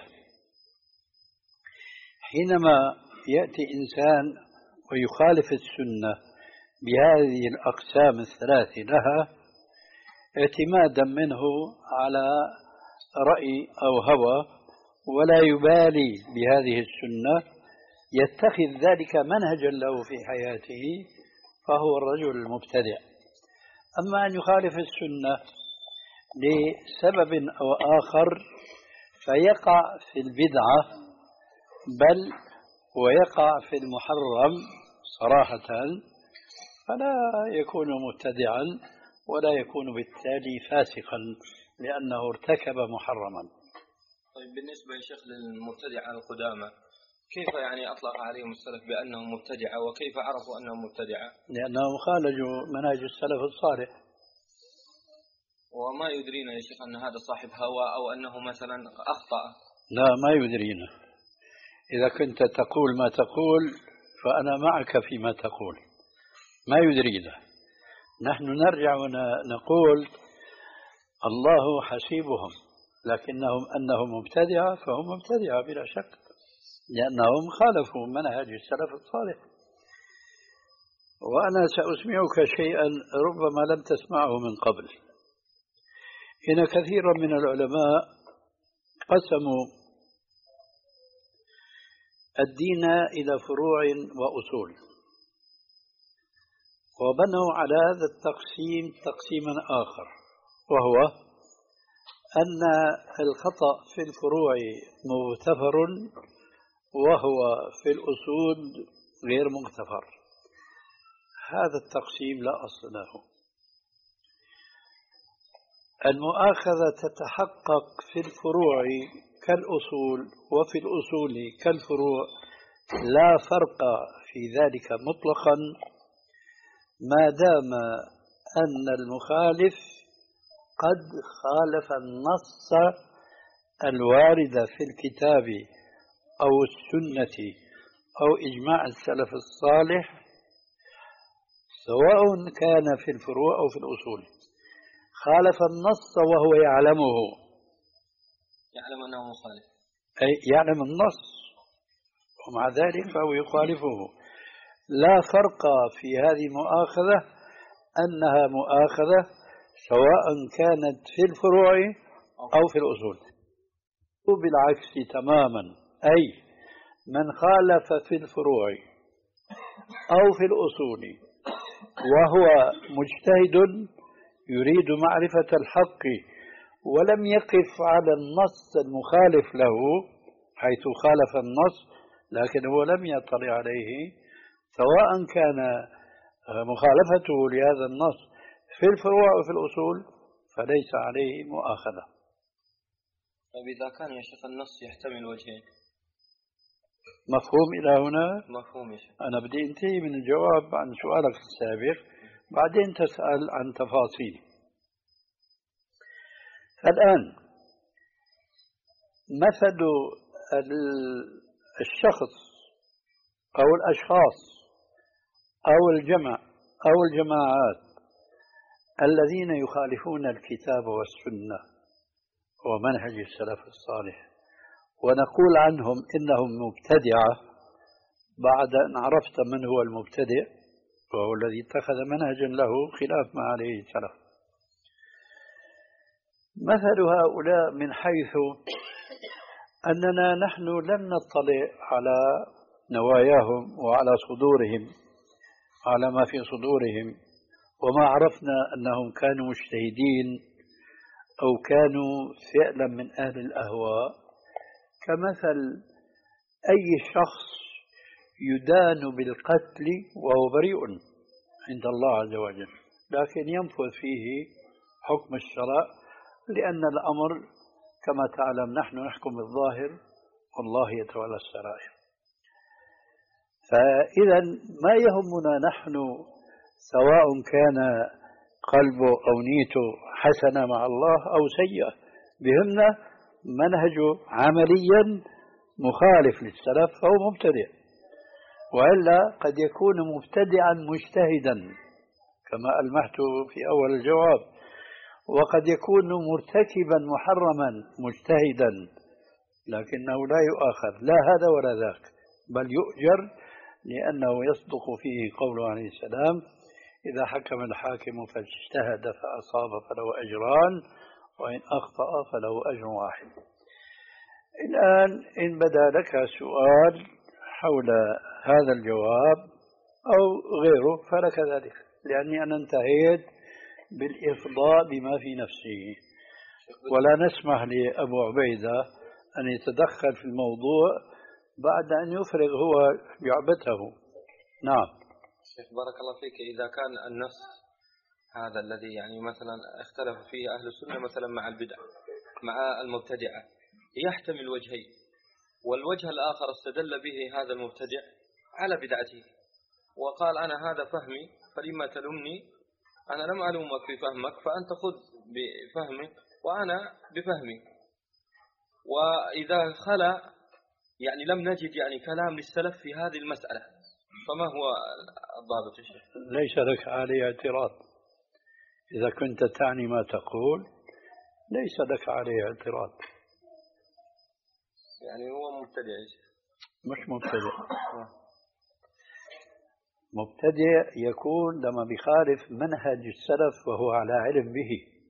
حينما يأتي إنسان ويخالف السنة بهذه الأقسام الثلاث لها اعتمادا منه على رأي أو هوى ولا يبالي بهذه السنة، يتخذ ذلك منهجا له في حياته، فهو الرجل المبتدع. أما أن يخالف السنة لسبب أو آخر فيقع في البدعة بل ويقع في المحرم صراحة، فلا يكون مبتدعا ولا يكون بالتالي فاسقا لأنه ارتكب محرما. طيب بالنسبة يا شيخ للمبتدعة القدامى، كيف يعني أطلق عليهم السلف بأنهم مبتدعة، وكيف عرفوا أنهم مبتدعة؟ لأنهم خالجوا منهج السلف الصالح. وما يدرينا يا شيخ أن هذا صاحب هوى أو أنه مثلا أخطأ؟ لا، ما يدرينا. إذا كنت تقول ما تقول فأنا معك فيما تقول، ما يدرينا. نحن نرجع ونقول الله حسيبهم، لكنهم أنهم مبتدعة فهم مبتدعة بلا شك، لأنهم خالفوا منهج السلف الصالح. وأنا سأسمعك شيئا ربما لم تسمعه من قبل. إن كثيرا من العلماء قسموا الدين إلى فروع وأصول، وبنوا على هذا التقسيم تقسيما آخر، وهو أن الخطأ في الفروع مغتفر وهو في الأصول غير مغتفر. هذا التقسيم لا أصل له. المؤاخذة تتحقق في الفروع كالأصول، وفي الأصول كالفروع، لا فرق في ذلك مطلقا ما دام أن المخالف قد خالف النص الوارد في الكتاب أو السنة أو إجماع السلف الصالح، سواء كان في الفروع أو في الأصول. خالف النص وهو يعلمه، يعلم أنه مخالف، أي يعلم النص ومع ذلك فهو يخالفه. لا فرق في هذه المؤاخذة، أنها مؤاخذة سواء كانت في الفروع أو في الأصول. وبالعكس تماما، أي من خالف في الفروع أو في الأصول وهو مجتهد يريد معرفة الحق ولم يقف على النص المخالف له، حيث خالف النص لكن هو لم يطلع عليه، سواء كان مخالفته لهذا النص في الفروع أو في الأصول فليس عليه مؤاخذة. طيب إذا كان يا شيخ النص يحتمل وجهين، مفهوم إلى هنا؟ مفهوم يا شيخ. أنا بدي أنتهي من الجواب عن سؤالك السابق، بعدين تسأل عن تفاصيل. الآن مثل الشخص أو الأشخاص أو الجمع أو الجماعات الذين يخالفون الكتاب والسنة ومنهج السلف الصالح ونقول عنهم إنهم مبتدعة بعد أن عرفت من هو المبتدع، وهو الذي اتخذ منهجا له خلاف ما عليه السلف. مثل هؤلاء من حيث أننا نحن لم نطلع على نواياهم وعلى صدورهم، على ما في صدورهم، وما عرفنا أنهم كانوا مجتهدين أو كانوا فعلا من أهل الأهواء، كمثل أي شخص يدان بالقتل وهو بريء عند الله عز وجل، لكن ينفذ فيه حكم الشرع، لأن الأمر كما تعلم نحن نحكم بالظاهر والله يتولى السرائر. فإذا ما يهمنا نحن سواء كان قلبه أو نيته حسنة مع الله أو سيئة، بهمنا منهجه عمليا مخالف للسلف فهو مبتدع، وإلا قد يكون مبتدعا مجتهدا كما ألمحت في أول الجواب، وقد يكون مرتكبا محرما مجتهدا لكنه لا يؤاخذ لا هذا ولا ذاك، بل يؤجر، لأنه يصدق فيه قوله عليه السلام: إذا حكم الحاكم فاجتهد فأصاب فله أجران وإن أخطأ فله أجر واحد. الآن إن بدا لك سؤال حول هذا الجواب أو غيره فلك ذلك، لأني أنا انتهيت بالإفضاء بما في نفسه، ولا نسمح لأبو عبيدة أن يتدخل في الموضوع بعد أن يفرغ هو لعبته. نعم شيخ بارك الله فيك، إذا كان النص هذا الذي يعني مثلا اختلف فيه أهل السنة مثلا مع البدع مع المبتدعة، يحتمل وجهين، والوجه الآخر استدل به هذا المبتدع على بدعته وقال أنا هذا فهمي فلما تلمني، أنا لم ألومك بفهمك فأنت خذ بفهمك وأنا بفهمي. وإذا خلا يعني لم نجد يعني كلام للسلف في هذه المسألة، فما هو الضابط الشيخ؟ ليس لك عليه اعتراض إذا كنت تعني ما تقول، ليس لك عليه اعتراض. يعني هو مبتدع يا شيخ؟ مش مبتدع. مبتدع يكون لما بيخالف منهج السلف وهو على علم به.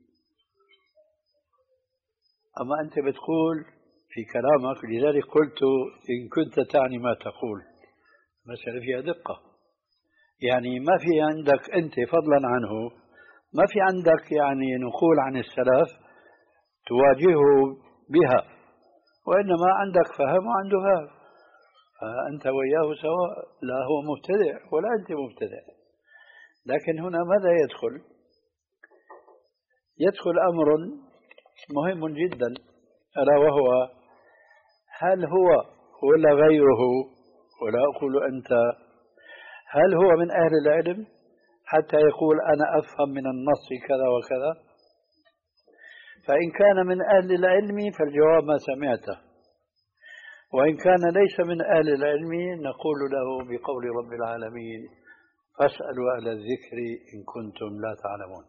أما أنت بتقول في كلامك، لذلك قلت إن كنت تعني ما تقول، مسألة فيها دقة. يعني ما في عندك أنت فضلا عنه، ما في عندك يعني نقول عن السلف تواجهه بها، وإنما عندك فهم وعنده فهم، فأنت وياه سواء، لا هو مبتدع ولا أنت مبتدع. لكن هنا ماذا يدخل؟ يدخل أمر مهم جدا، ألا وهو هل هو ولا غيره، ولا أقول أنت، هل هو من أهل العلم حتى يقول أنا أفهم من النص كذا وكذا؟ فإن كان من أهل العلم فالجواب ما سمعته، وإن كان ليس من أهل العلم نقول له بقول رب العالمين فاسألوا أهل الذكر إن كنتم لا تعلمون.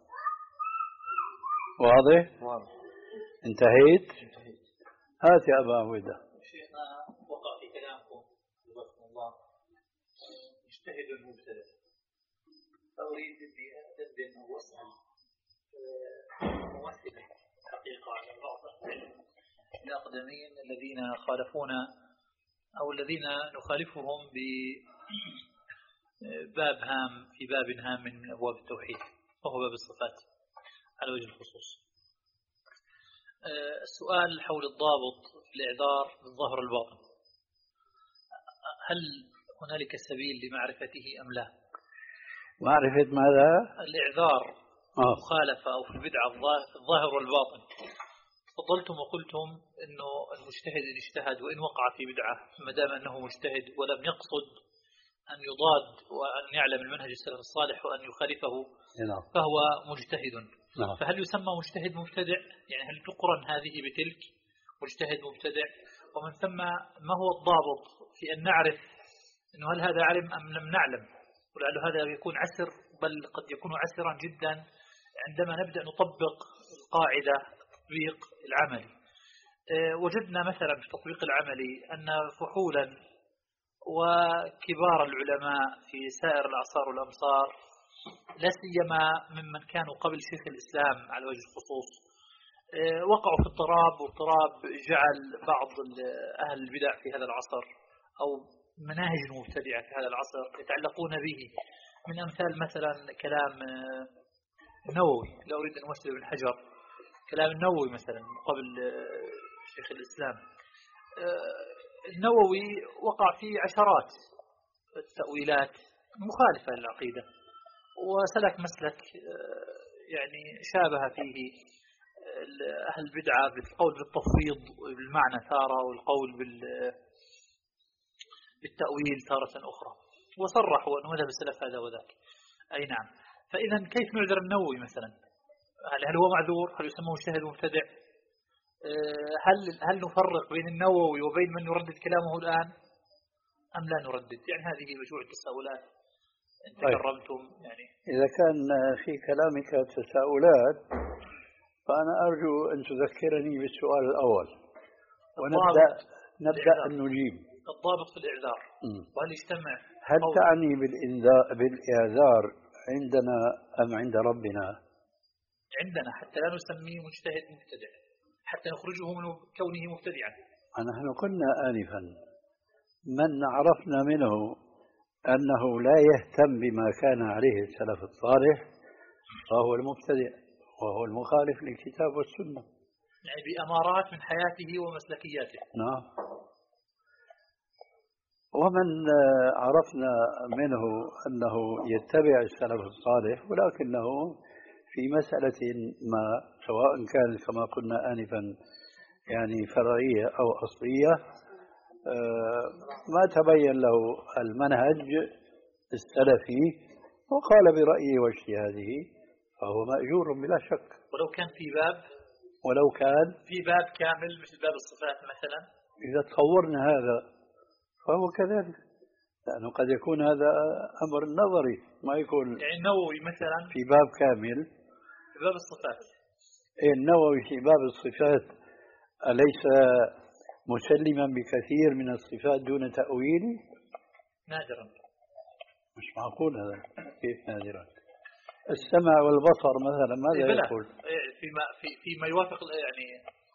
واضح؟ واضح. انتهيت؟ هات يا أبا عبيدة. شيخنا وقع في كلامكم رحمه الله يجتهد المبتدع، فأريد أني أقدم أو أسأل ممثلا حقيقة على بعض الأقدمين الذين خالفونا أو الذين نخالفهم بباب هام في باب هام من أبواب التوحيد وهو باب الصفات على وجه الخصوص. السؤال حول الضابط في الإعذار بالظاهر الباطن، هل هنالك سبيل لمعرفته أم لا؟ معرفة ماذا؟ الإعذار آه. مخالفة أو في البدعة في الظاهر والباطن. فضلتم وقلتم أنه المجتهد إن اجتهد وإن وقع في بدعة ما دام أنه مجتهد ولم يقصد أن يضاد وأن يعلم المنهج السلف الصالح وأن يخالفه فهو مجتهد. نعم. فهل يسمى مجتهد مبتدع؟ يعني هل تقرن هذه بتلك مجتهد مبتدع؟ ومن ثم ما هو الضابط في أن نعرف أنه هل هذا علم أم لم نعلم؟ ولعل هذا يكون عسر، بل قد يكون عسرا جدا عندما نبدأ نطبق القاعدة التطبيق العملي. أه وجدنا مثلا في التطبيق العملي أن فحولا وكبار العلماء في سائر الأعصار والأمصار لا سيما ممن كانوا قبل شيخ الإسلام على وجه الخصوص أه وقعوا في اضطراب، واضطراب جعل بعض أهل البدع في هذا العصر أو مناهج المبتدعة في هذا العصر يتعلقون به، من أمثال مثلا كلام النووي، لا أريد أن أمثل ابن حجر، كلام النووي مثلا قبل شيخ الإسلام. النووي وقع في عشرات التأويلات مخالفة للعقيدة، وسلك مسلك يعني شابه فيه أهل البدعة بالقول بالتفويض بالمعنى تارة، والقول بالتأويل تارة أخرى، وصرحوا أنه مذهب السلف هذا وذاك. أي نعم. فإذا كيف نعذر النووي مثلا؟ هل هو معذور؟ هل يسمى مجتهد مبتدع؟ هل هل نفرق بين النووي وبين من يردد كلامه الآن أم لا نردد؟ يعني هذه مجموعة التساؤلات إن تكرمتم. يعني إذا كان في كلامك تساؤلات فأنا أرجو أن تذكرني بالسؤال الأول ونبدأ نبدأ أن نجيب. الضابط في الإعذار، وهل يجتمع؟ هل تعني بالإعذار عندنا أم عند ربنا؟ عندنا، حتى لا نسميه مجتهد مبتدع، حتى نخرجه من كونه مبتدعا. نحن قلنا آنفا من عرفنا منه أنه لا يهتم بما كان عليه السلف الصالح فهو المبتدع وهو المخالف للكتاب والسنة، يعني بأمارات من حياته ومسلكياته. نعم. ومن عرفنا منه أنه يتبع السلف الصالح ولكنه في مسألة ما، سواء كان كما قلنا آنفا يعني فرعية أو أصلية ما تبين له المنهج السلفي وقال برأيه واجتهاده فهو مأجور بلا شك. ولو كان في باب ولو كان في باب كامل مثل باب الصفات مثلا، إذا تصورنا هذا فهو كذلك، لأنه قد يكون هذا أمر نظري ما يكون يعني النووي مثلا في باب كامل في باب الصفات. إيه النووي في باب الصفات أليس مسلما بكثير من الصفات دون تأويل؟ نادرا. مش معقول هذا، كيف نادرا؟ السمع والبصر مثلا ماذا إيه يقول؟ فيما في فيما يوافق يعني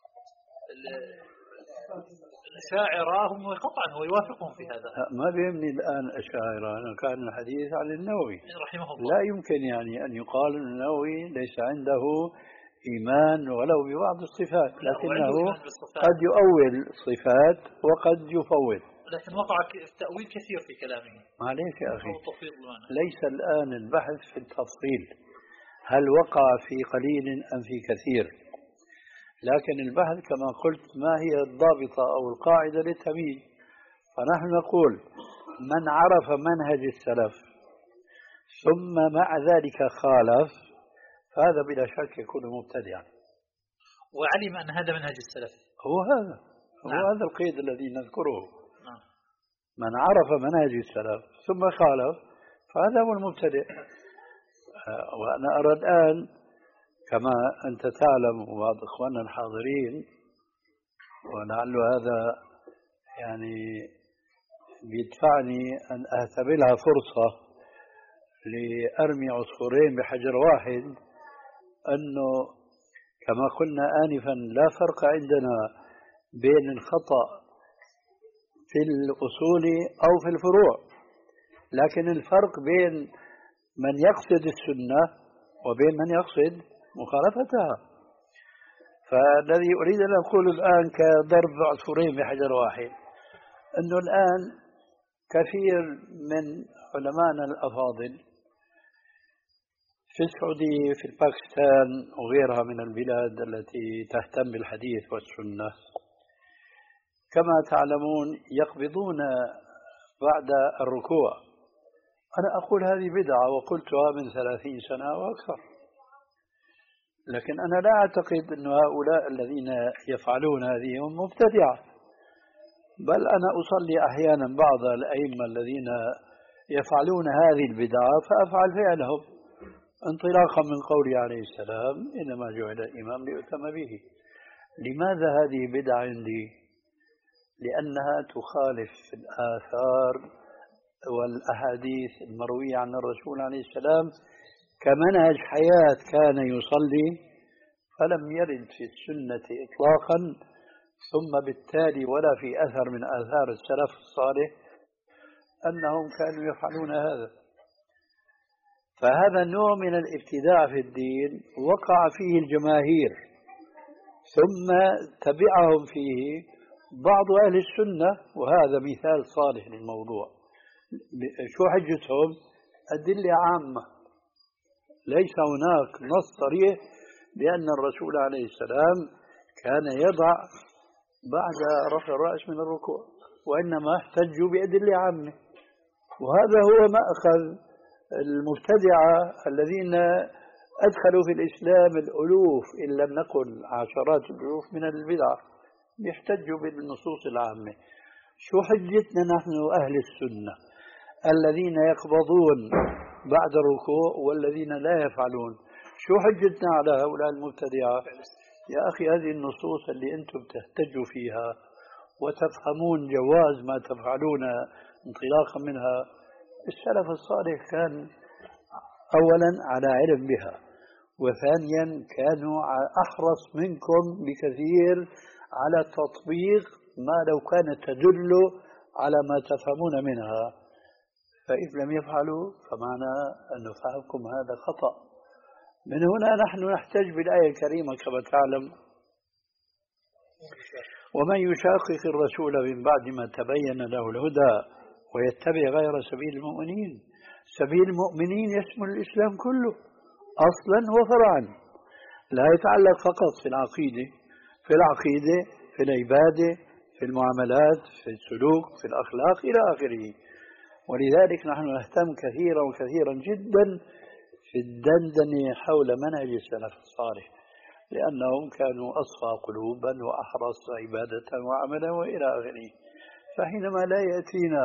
الأشاعرة هم قطعا هو يوافقهم في هذا. ما بيهمني الآن الأشاعرة، أنا كان الحديث عن النووي رحمه الله. لا يمكن يعني أن يقال أن النووي ليس عنده إيمان ولو ببعض الصفات، لكنه قد يؤول صفات وقد يفوض، لكن وقع التأويل كثير في كلامه. معليش يا أخي، ليس الآن البحث في التفصيل هل وقع في قليل أم في كثير، لكن البحث كما قلت ما هي الضابطة أو القاعدة للتمييز. فنحن نقول من عرف منهج السلف ثم مع ذلك خالف فهذا بلا شك يكون مبتدعا. وعلم أن هذا منهج السلف هو هذا هو نعم. هذا القيد الذي نذكره. نعم. من عرف منهج السلف ثم خالف فهذا هو المبتدع. وأنا أرى الآن كما أنت تعلم وبعض إخواننا الحاضرين، ولعل هذا يعني بيدفعني أن أهتبلها فرصة لأرمي عصفورين بحجر واحد، أنه كما قلنا آنفا لا فرق عندنا بين الخطأ في الأصول أو في الفروع، لكن الفرق بين من يقصد السنة وبين من يقصد مخالفتها. فالذي أريد أن أقول الآن كضرب عصفورين بحجر واحد، أنه الآن كثير من علماءنا الأفاضل في السعودية في باكستان وغيرها من البلاد التي تهتم بالحديث والسنة كما تعلمون يقبضون بعد الركوع. أنا أقول هذه بدعة وقلتها من ثلاثين سنة وأكثر، لكن أنا لا أعتقد أن هؤلاء الذين يفعلون هذه هم مبتدعة، بل أنا أصلي أحيانا بعض الأئمة الذين يفعلون هذه البدعة فأفعل فعلهم انطلاقا من قوله عليه السلام إنما جعل الإمام ليؤتم به. لماذا هذه بدعة عندي؟ لأنها تخالف الآثار والأحاديث المروية عن الرسول عليه السلام كمنهج حياة كان يصلي، فلم يرد في السنة إطلاقا ثم بالتالي ولا في أثر من آثار السلف الصالح أنهم كانوا يفعلون هذا. فهذا نوع من الابتداع في الدين وقع فيه الجماهير ثم تبعهم فيه بعض أهل السنة، وهذا مثال صالح للموضوع. شو حجتهم؟ أدلة عامة، ليس هناك نص صريح بأن الرسول عليه السلام كان يضع بعد رفع الرأس من الركوع، وإنما احتجوا بأدلة عامة. وهذا هو مأخذ المبتدعة الذين أدخلوا في الإسلام الألوف إن لم نقل عشرات الألوف من البدع، يحتجوا بالنصوص العامة. شو حجتنا نحن أهل السنة الذين يقبضون بعد الركوع والذين لا يفعلون؟ شو حجتنا على هؤلاء المبتدعة؟ يا أخي هذه النصوص اللي أنتم تحتجوا فيها وتفهمون جواز ما تفعلون انطلاقا منها، السلف الصالح كان أولا على علم بها، وثانيا كانوا أحرص منكم بكثير على تطبيق ما لو كانت تدل على ما تفهمون منها، فإذ لم يفعلوا فمعنى أن فهمكم هذا خطأ. من هنا نحن نحتج بالآية الكريمة كما تعلم: ومن يشاقق الرسول من بعد ما تبين له الهدى ويتبع غير سبيل المؤمنين. سبيل المؤمنين يشمل الإسلام كله أصلا وفرعا، لا يتعلق فقط في العقيدة. في العقيدة في العبادة، في المعاملات، في السلوك، في الأخلاق إلى آخره. ولذلك نحن نهتم كثيرا وكثيرا جدا في الدندنة حول منهج السلف الصالح، لأنهم كانوا أصفى قلوبا وأحرص عبادة وعملا وإلى آخره. فحينما لا يأتينا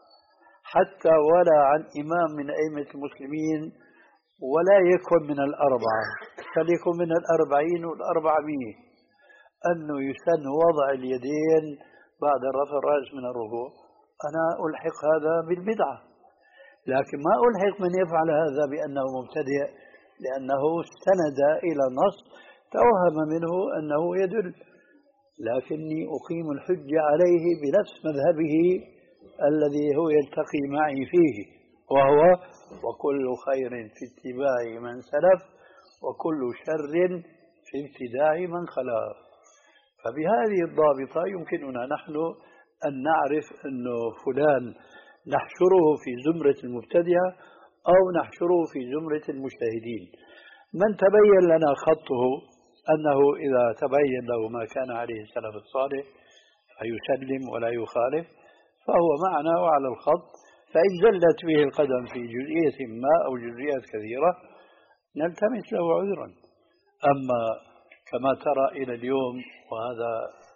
حتى ولا عن إمام من أئمة المسلمين، ولا يكن من الأربعة، فليكن من الأربعين والأربعمية، أنه يسن وضع اليدين بعد رفع الرأس من الركوع، أنا ألحق هذا بالبدعة، لكن ما ألحق من يفعل هذا بأنه مبتدئ، لأنه استند إلى نص توهم منه أنه يدل، لكني أقيم الحجة عليه بنفس مذهبه الذي هو يلتقي معي فيه، وهو وكل خير في اتباع من سلف وكل شر في ابتداع من خلف. فبهذه الضابطة يمكننا نحن أن نعرف أنه فلان نحشره في زمرة المبتدعة أو نحشره في زمرة المجتهدين. من تبين لنا خطه أنه إذا تبين له ما كان عليه السلف الصالح فيسلم ولا يخالف فهو معنا وعلى الخط، فإن زلت به القدم في جزئية ما أو جزئيات كثيرة نلتمس له عذرا. أما كما ترى إلى اليوم، وهذا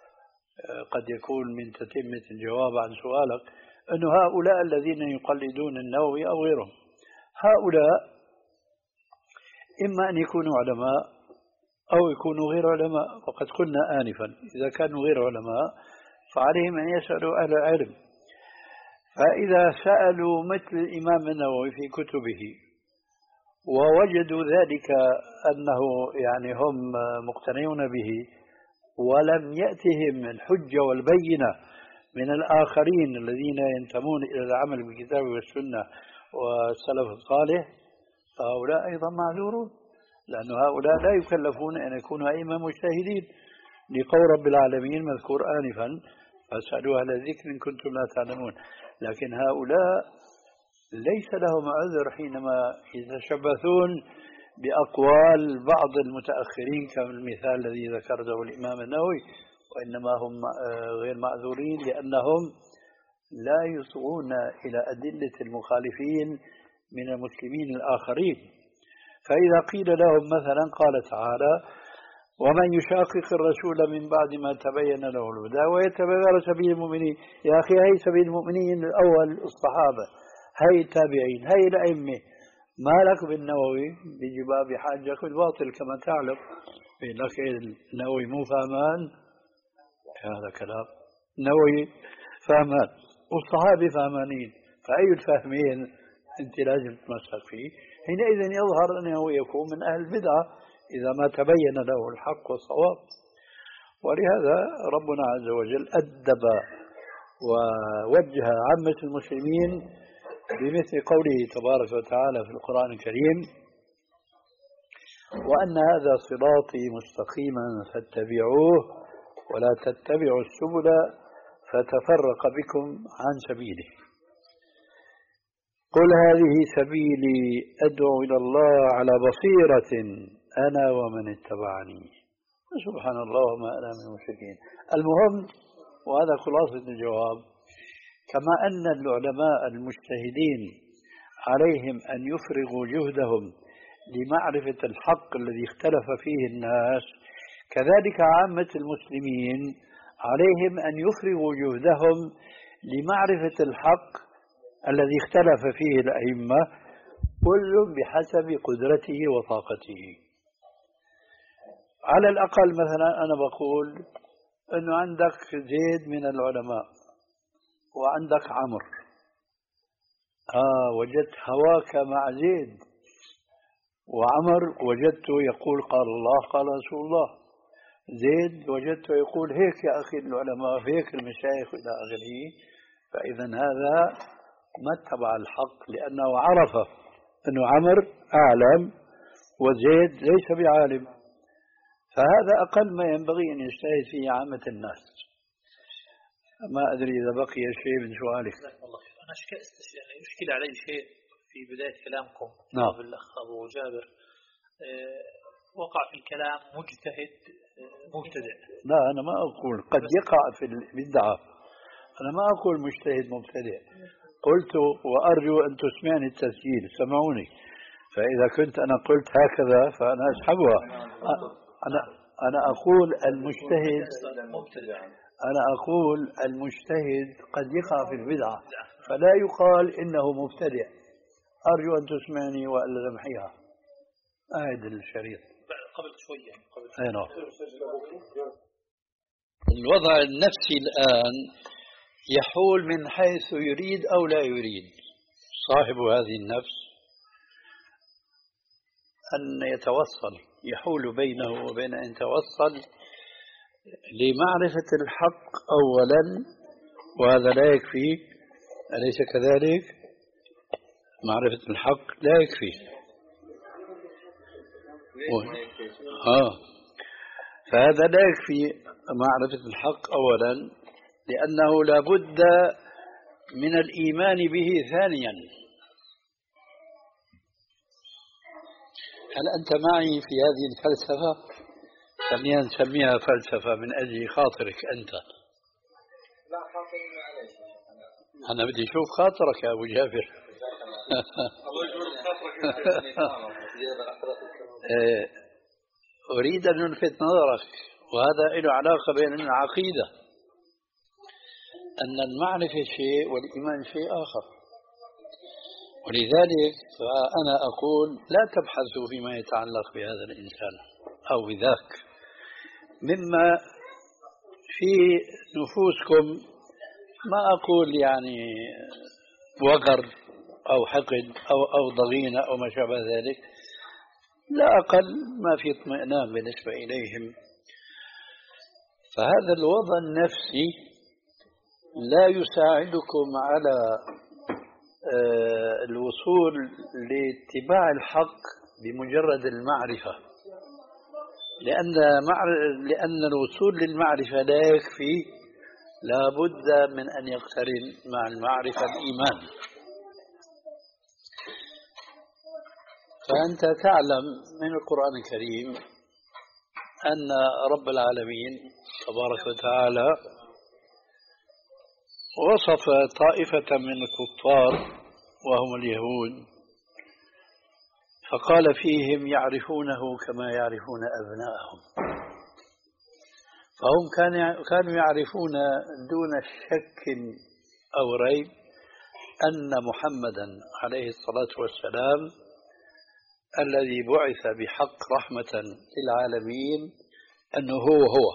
قد يكون من تتمة الجواب عن سؤالك، أن هؤلاء الذين يقلدون النووي أو غيرهم، هؤلاء إما أن يكونوا علماء أو يكونوا غير علماء. وقد قلنا آنفا إذا كانوا غير علماء فعليهم أن يسألوا أهل العلم. فإذا سألوا مثل الإمام النووي في كتبه ووجدوا ذلك أنه يعني هم مقتنعون به ولم يأتهم الحجة والبينة من الآخرين الذين ينتمون إلى العمل بالكتاب والسنة والسلف الصالح، فهؤلاء أيضا معذورون، لأن هؤلاء لا يكلفون أن يكونوا أئمة مجتهدين، لقول رب العالمين مذكور آنفا فاسألوا أهل الذكر إن كنتم لا تعلمون. لكن هؤلاء ليس لهم عذر حينما يتشبثون بأقوال بعض المتأخرين كالمثال الذي ذكره الإمام النووي، وإنما هم غير معذورين لأنهم لا يصغون إلى أدلة المخالفين من المسلمين الآخرين. فإذا قيل لهم مثلا قال تعالى ومن يشاقق الرسول من بعد ما تبين له الهدى ويتبع غير سبيل المؤمنين، يا أخي هي سبيل المؤمنين الأول الصحابة، هي التابعين، هي الأئمة، ما لك بالنووي بجباب حاجك بالباطل كما تعلم. لك النووي مو فهمان، هذا كلام النووي فهمان والصحابة فهمانين، فأي الفهمين أنت لازم تمسك فيه. حينئذ يظهر أنه يكون من أهل البدعة إذا ما تبين له الحق والصواب. ولهذا ربنا عز وجل أدب ووجه عامة المسلمين بمثل قوله تبارك وتعالى في القرآن الكريم وأن هذا صراطي مستقيما فاتبعوه ولا تتبعوا السبل فتفرق بكم عن سبيله قل هذه سبيلي أدعو إلى الله على بصيرة أنا ومن اتبعني سبحان الله وما أنا من المشركين. المهم، وهذا خلاصة الجواب، كما أن العلماء المجتهدين عليهم أن يفرغوا جهدهم لمعرفة الحق الذي اختلف فيه الناس، كذلك عامة المسلمين عليهم أن يفرغوا جهدهم لمعرفة الحق الذي اختلف فيه الأئمة، كل بحسب قدرته وطاقته. على الأقل مثلا أنا بقول أنه عندك زيد من العلماء وعندك عمر، آه وجدت هواك مع زيد، وعمر وجدته يقول قال الله قال رسول الله، زيد وجدته يقول هيك يا أخي العلماء هيك المشايخ إلى آخره. فإذا هذا ما اتبع الحق لأنه عرف أنه عمر أعلم وزيد ليس بعالم، فهذا أقل ما ينبغي أن يجتهد فيه عامة الناس. ما أدري إذا بقي شيء من سؤالك. والله أنا يعني يشكل علي شيء في بداية كلامكم. نعم. الأخ أبو جابر أه وقع في الكلام مجتهد مبتدع. لا أنا ما أقول قد يقع في البدعة، أنا ما أقول مجتهد مبتدع. قلت وأرجو أن تسمعني التسجيل، سمعوني. فإذا كنت أنا قلت هكذا فأنا أسحبها. أنا أنا أقول المجتهد أنا أقول المجتهد قد يقع في البدعة، فلا يقال إنه مبتدع. أرجو أن تسمعني وألا نمحيها. أعد الشريط قبل شوي يعني قبل أي نعم. الوضع النفسي الآن يحول من حيث يريد أو لا يريد صاحب هذه النفس أن يتوصل، يحول بينه وبين أن يتوصل لمعرفة الحق أولا، وهذا لا يكفي، أليس كذلك؟ معرفة الحق لا يكفي. آه. فهذا لا يكفي معرفة الحق أولا، لأنه لا بد من الإيمان به ثانيا. هل أنت معي في هذه الفلسفة؟ خلينا نسميها فلسفة من أجل خاطرك أنت. لا خاطري معلش. أنا بدي أشوف خاطرك يا أبو جابر. أريد أن نلفت نظرك، وهذا له علاقة بين العقيدة، أن المعرفة شيء والإيمان شيء آخر. ولذلك فأنا أقول لا تبحثوا فيما يتعلق بهذا الإنسان أو بذاك مما في نفوسكم، ما أقول يعني وغر أو حقد أو أو ضغينة أو ما شابه ذلك، لا أقل ما في اطمئنان بالنسبة إليهم. فهذا الوضع النفسي لا يساعدكم على الوصول لاتباع الحق بمجرد المعرفة، لأن لأن الوصول للمعرفة لا يكفي، لا بد من أن يقترن مع المعرفة الإيمان. فأنت تعلم من القرآن الكريم أن رب العالمين تبارك وتعالى وصف طائفة من الكفار وهم اليهود، فقال فيهم يعرفونه كما يعرفون أبناءهم. فهم كانوا يعرفون دون شك أو ريب أن محمدا عليه الصلاة والسلام الذي بعث بحق رحمة للعالمين أنه هو هو،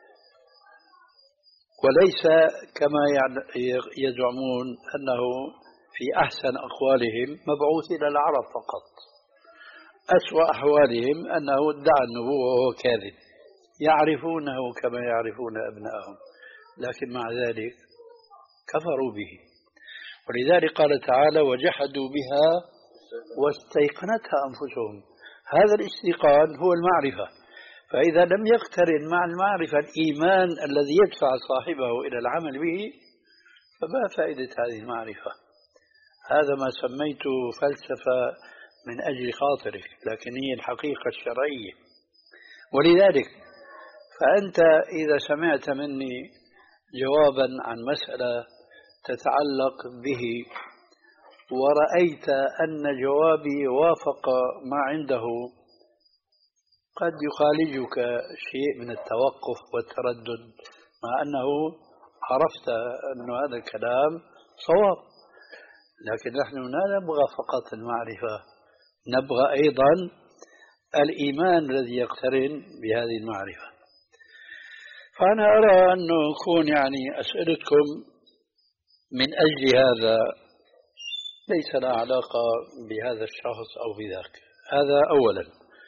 وليس كما يزعمون أنه في أحسن أقوالهم مبعوث إلى العرب فقط، أسوأ أحوالهم أنه ادعى النبوة وهو كاذب. يعرفونه كما يعرفون أبنائهم، لكن مع ذلك كفروا به. ولذلك قال تعالى وجحدوا بها واستيقنتها أنفسهم. هذا الاستيقان هو المعرفة. فإذا لم يقترن مع المعرفة الإيمان الذي يدفع صاحبه إلى العمل به، فما فائدة هذه المعرفة؟ هذا ما سميته فلسفة من أجل خاطرك، لكن هي الحقيقة الشرعية. ولذلك فأنت إذا سمعت مني جوابا عن مسألة تتعلق به ورأيت أن جوابي وافق ما عنده، قد يخالجك شيء من التوقف والتردد، مع أنه عرفت أن هذا الكلام صواب. لكن نحن لا نبغى فقط المعرفة، نبغى أيضا الإيمان الذي يقترن بهذه المعرفة. فأنا أرى أنه يكون يعني أسئلتكم من أجل هذا ليس لها علاقة بهذا الشخص أو بذاك. هذا أولا.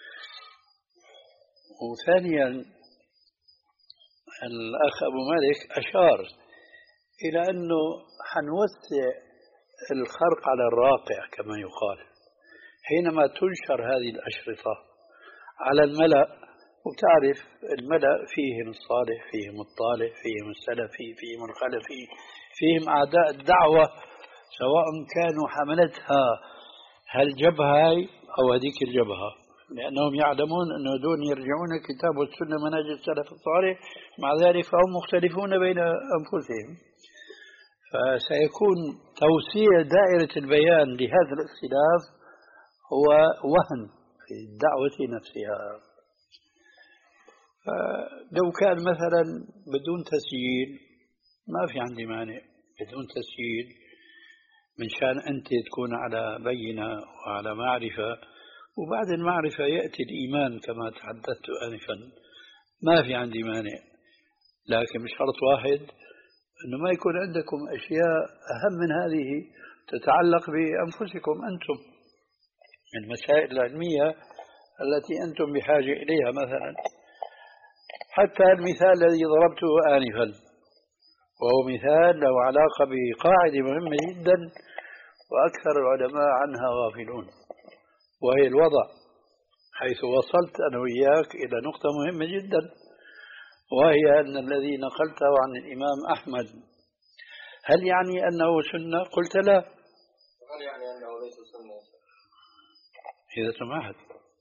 وثانيا الأخ أبو مالك أشار إلى أنه حنوسع الخرق على الراقع كما يقال حينما تنشر هذه الأشرطة على الملأ. وتعرف الملأ فيهم الصالح فيهم الطالح فيهم السلفي فيهم الخلفي فيهم أعداء الدعوة، سواء كانوا حملتها هالجبهة أو هذيك الجبهة، لأنهم يعلمون أن دون يرجعون كتاب والسنة منهج السلف الصالح، مع ذلك فهم مختلفون بين أنفسهم. فسيكون توسيع دائرة البيان لهذا الاختلاف هو وهن في الدعوة نفسها. لو كان مثلا بدون تسجيل ما في عندي مانع، بدون تسجيل من شان أنت تكون على بينة وعلى معرفة، وبعد المعرفة يأتي الإيمان كما تحدثت آنفا، ما في عندي مانع. لكن بشرط واحد، أنه ما يكون عندكم أشياء أهم من هذه تتعلق بأنفسكم أنتم، المسائل العلمية التي أنتم بحاجة إليها. مثلا حتى المثال الذي ضربته آنفا، وهو مثال له علاقة بقاعدة مهمة جدا وأكثر العلماء عنها غافلون، وهي الوضع، حيث وصلت أنا وإياك إلى نقطة مهمة جدا، وهي أن الذي نقلته عن الإمام أحمد هل يعني أنه سنة؟ قلت لا. هل يعني أنه ليس سنة؟ إذا سمحت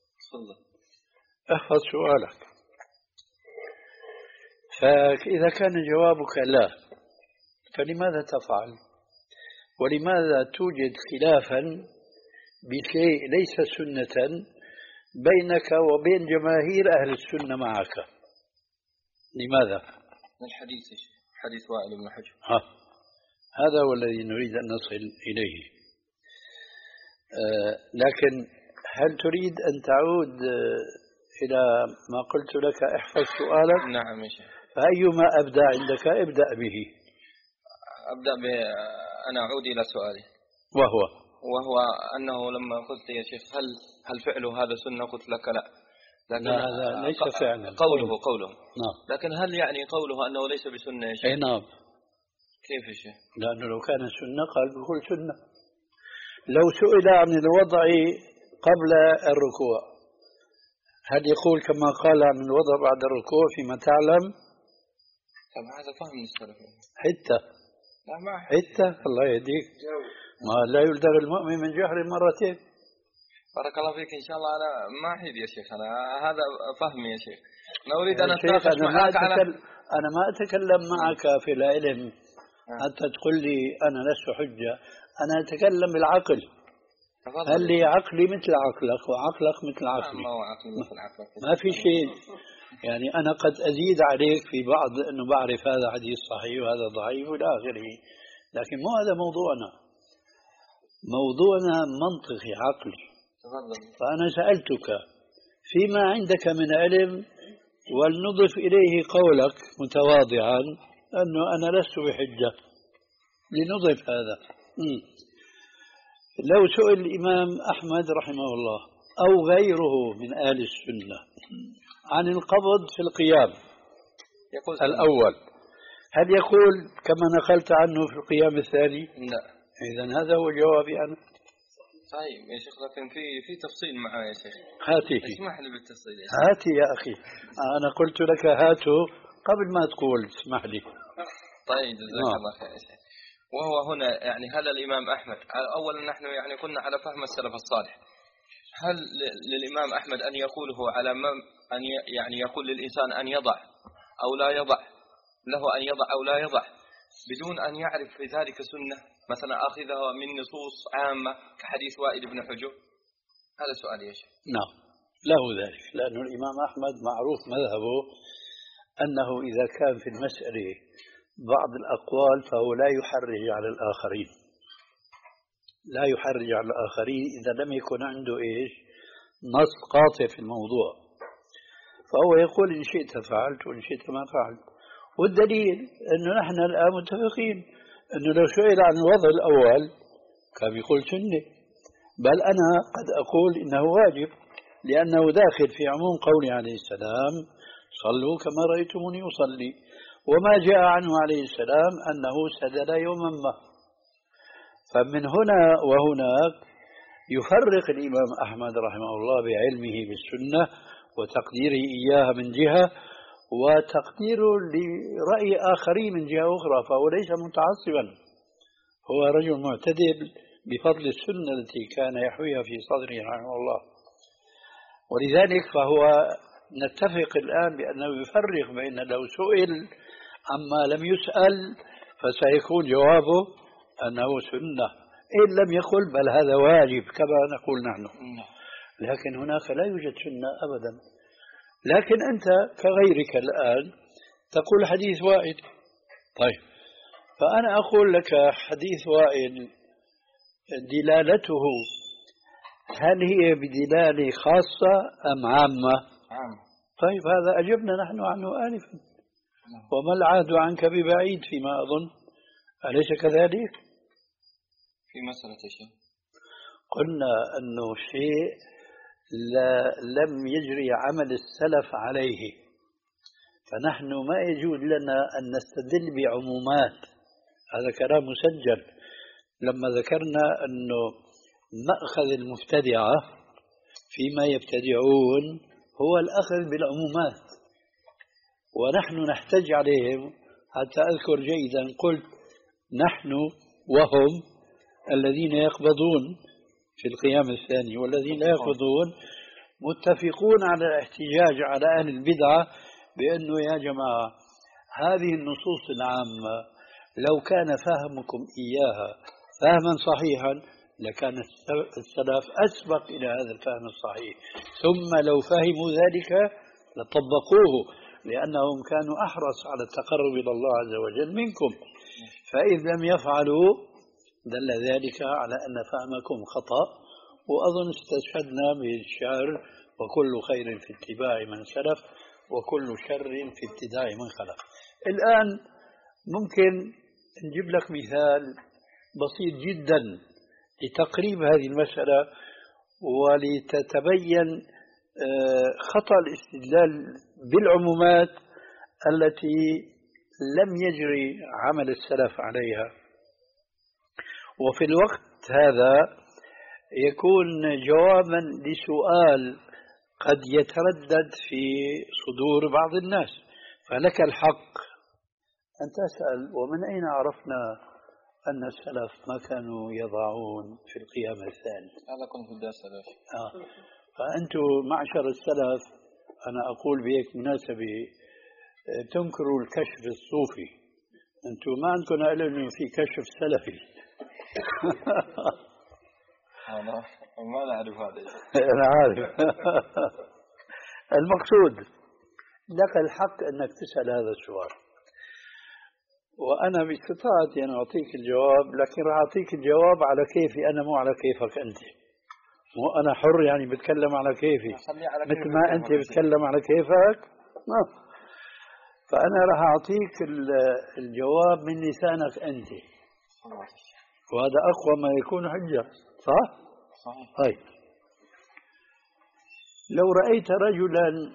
احفظ سؤالك. فإذا كان جوابك لا، فلماذا تفعل؟ ولماذا توجد خلافا بشيء ليس سنة بينك وبين جماهير أهل السنة معك؟ لماذا؟ الحديث حديث وائل بن حجر. ها، هذا هو الذي نريد أن نصل إليه. آه لكن هل تريد أن تعود آه إلى ما قلت لك؟ احفظ سؤالك. نعم يا شيخ. فأيما أبدأ عندك ابدأ به. أبدأ ب أنا أعود إلى سؤالي، وهو وهو أنه لما قلت يا شيخ هل هل فعله هذا سنة؟ قلت لك لا. لكن لا، هذا ليس فعلا، قوله قوله نعم. لكن هل يعني قوله أنه ليس بسنة يا شيخ؟ أي نعم. كيف يا شيخ؟ لأنه لو كان سنة قال بكل سنة. لو سئل عن الوضع قبل الركوع هل يقول كما قال عن الوضع بعد الركوع فيما تعلم؟ طب هذا فهم السلف. حتى لا ما حتى الله يهديك، ما لا يلدغ المؤمن من جهر مرتين. بارك الله فيك. إن شاء الله أنا ما أحيد يا شيخ، أنا هذا فهمي يا شيخ. أنا أريد أن أتناقش معك على أنا ما أتكلم معك في العلم حتى تقول لي أنا لست حجة، أنا أتكلم بالعقل. هل لي عقلي مثل عقلك وعقلك مثل عقلي؟ ما هو عقلي مثل عقلك، ما في شيء. يعني أنا قد أزيد عليك في بعض أنه بعرف هذا حديث صحيح وهذا ضعيف إلى آخره، لكن مو هذا موضوعنا. موضوعنا منطقي عقلي. فأنا سألتك فيما عندك من علم، ولنضف إليه قولك متواضعا أنه أنا لست بحجة، لنضف هذا. م. لو سئل الإمام أحمد رحمه الله أو غيره من أهل السنة عن القبض في القيام يقول الأول، هل يقول كما نقلت عنه في القيام الثاني؟ لا. إذن هذا هو جوابي أنا. طيب يا شيخ، لكن في في تفصيل معايا يا شيخ. هاتي. اسمح لي بالتفصيل يا شيخ. هاتي يا أخي، أنا قلت لك هاتوا قبل ما تقول اسمح لي. طيب جزاك الله خير يا شيخ. وهو هنا يعني هل الإمام أحمد، أولا نحن يعني كنا على فهم السلف الصالح، هل للإمام أحمد أن يقوله على أن يعني يقول للإنسان أن يضع أو لا يضع، له أن يضع أو لا يضع بدون أن يعرف في ذلك سنة، مثلا أخذها من نصوص عامة كحديث وائل بن حجر؟ هذا سؤال يا شيخ. نعم له ذلك، لأن الإمام أحمد معروف مذهبه أنه إذا كان في المسألة بعض الأقوال فهو لا يحرج على الآخرين، لا يحرج على الآخرين إذا لم يكن عنده إيش نص قاطع في الموضوع، فهو يقول إن شئت فعلت وإن شئت ما فعلت. والدليل أنه نحن الآن متفقين أنه لو سئل عن الوضع الأول كان يقول سنة، بل أنا قد أقول إنه واجب، لأنه داخل في عموم قوله عليه السلام صلوا كما رأيتموني أصلي، وما جاء عنه عليه السلام أنه سجد يوما ما. فمن هنا وهناك يفرق الإمام أحمد رحمه الله بعلمه بالسنة وتقديره إياها من جهة، وتقديره لرأي آخرين من جهة أخرى، فهو ليس متعصبا، هو رجل معتدل بفضل السنة التي كان يحويها في صدره رحمه الله. ولذلك فهو نتفق الآن بأنه يفرق بين لو سئل عما لم يسأل فسيكون جوابه أنه سنة، إن لم يقل بل هذا واجب كما نقول نحن. لكن هناك لا يوجد سنة أبدا. لكن أنت كغيرك الآن تقول حديث وائل. طيب، فأنا أقول لك حديث وائل دلالته هل هي بدلالة خاصة أم عامة؟ عامة. طيب، هذا أجبنا نحن عنه آنفا. وما العهد عنك ببعيد فيما أظن، أليس كذلك؟ في مسألة شيء قلنا أنه شيء لا لم يجري عمل السلف عليه، فنحن ما يجوز لنا أن نستدل بعمومات. هذا كلام مسجل لما ذكرنا أنه مأخذ المبتدعة فيما يبتدعون هو الأخذ بالعمومات، ونحن نحتج عليهم. حتى أذكر جيدا قلت نحن وهم الذين يقبضون في القيام الثاني والذين لا يقبضون متفقون على الاحتجاج على أهل البدعة بأنه يا جماعة هذه النصوص العامة لو كان فهمكم إياها فهما صحيحا لكان السلف أسبق إلى هذا الفهم الصحيح، ثم لو فهموا ذلك لطبقوه لأنهم كانوا أحرص على التقرب إلى الله عز وجل منكم. فإذ لم يفعلوا دل ذلك على أن فهمكم خطأ. وأظن استشهدنا بالشعر وكل خير في اتباع من سلف وكل شر في ابتداع من خلف. الآن ممكن نجيب لك مثال بسيط جدا لتقريب هذه المسألة ولتتبين خطأ الاستدلال بالعمومات التي لم يجري عمل السلف عليها. وفي الوقت هذا يكون جوابا لسؤال قد يتردد في صدور بعض الناس، فلك الحق أن تسأل ومن أين عرفنا أن السلف ما كانوا يضعون في القيام الثاني؟ هذا كنت بدي أسأل. آه. فأنتم معشر السلف أنا أقول بهيك مناسبة تنكروا الكشف الصوفي، أنتم ما عندكم علم في كشف سلفي. أنا ما نعرف هذا. أنا عارف. المقصود لك الحق أنك تسأل هذا السؤال، وأنا باستطاعتي أن أعطيك الجواب، لكن راح أعطيك الجواب على كيفي أنا مو على كيفك أنت. وأنا حر يعني بتكلم على كيفي مثل ما أنت بتكلم على كيفك. ما. فأنا راح أعطيك الجواب من لسانك أنت، وهذا أقوى ما يكون حجة. صح؟ صحيح. طيب، لو رأيت رجلا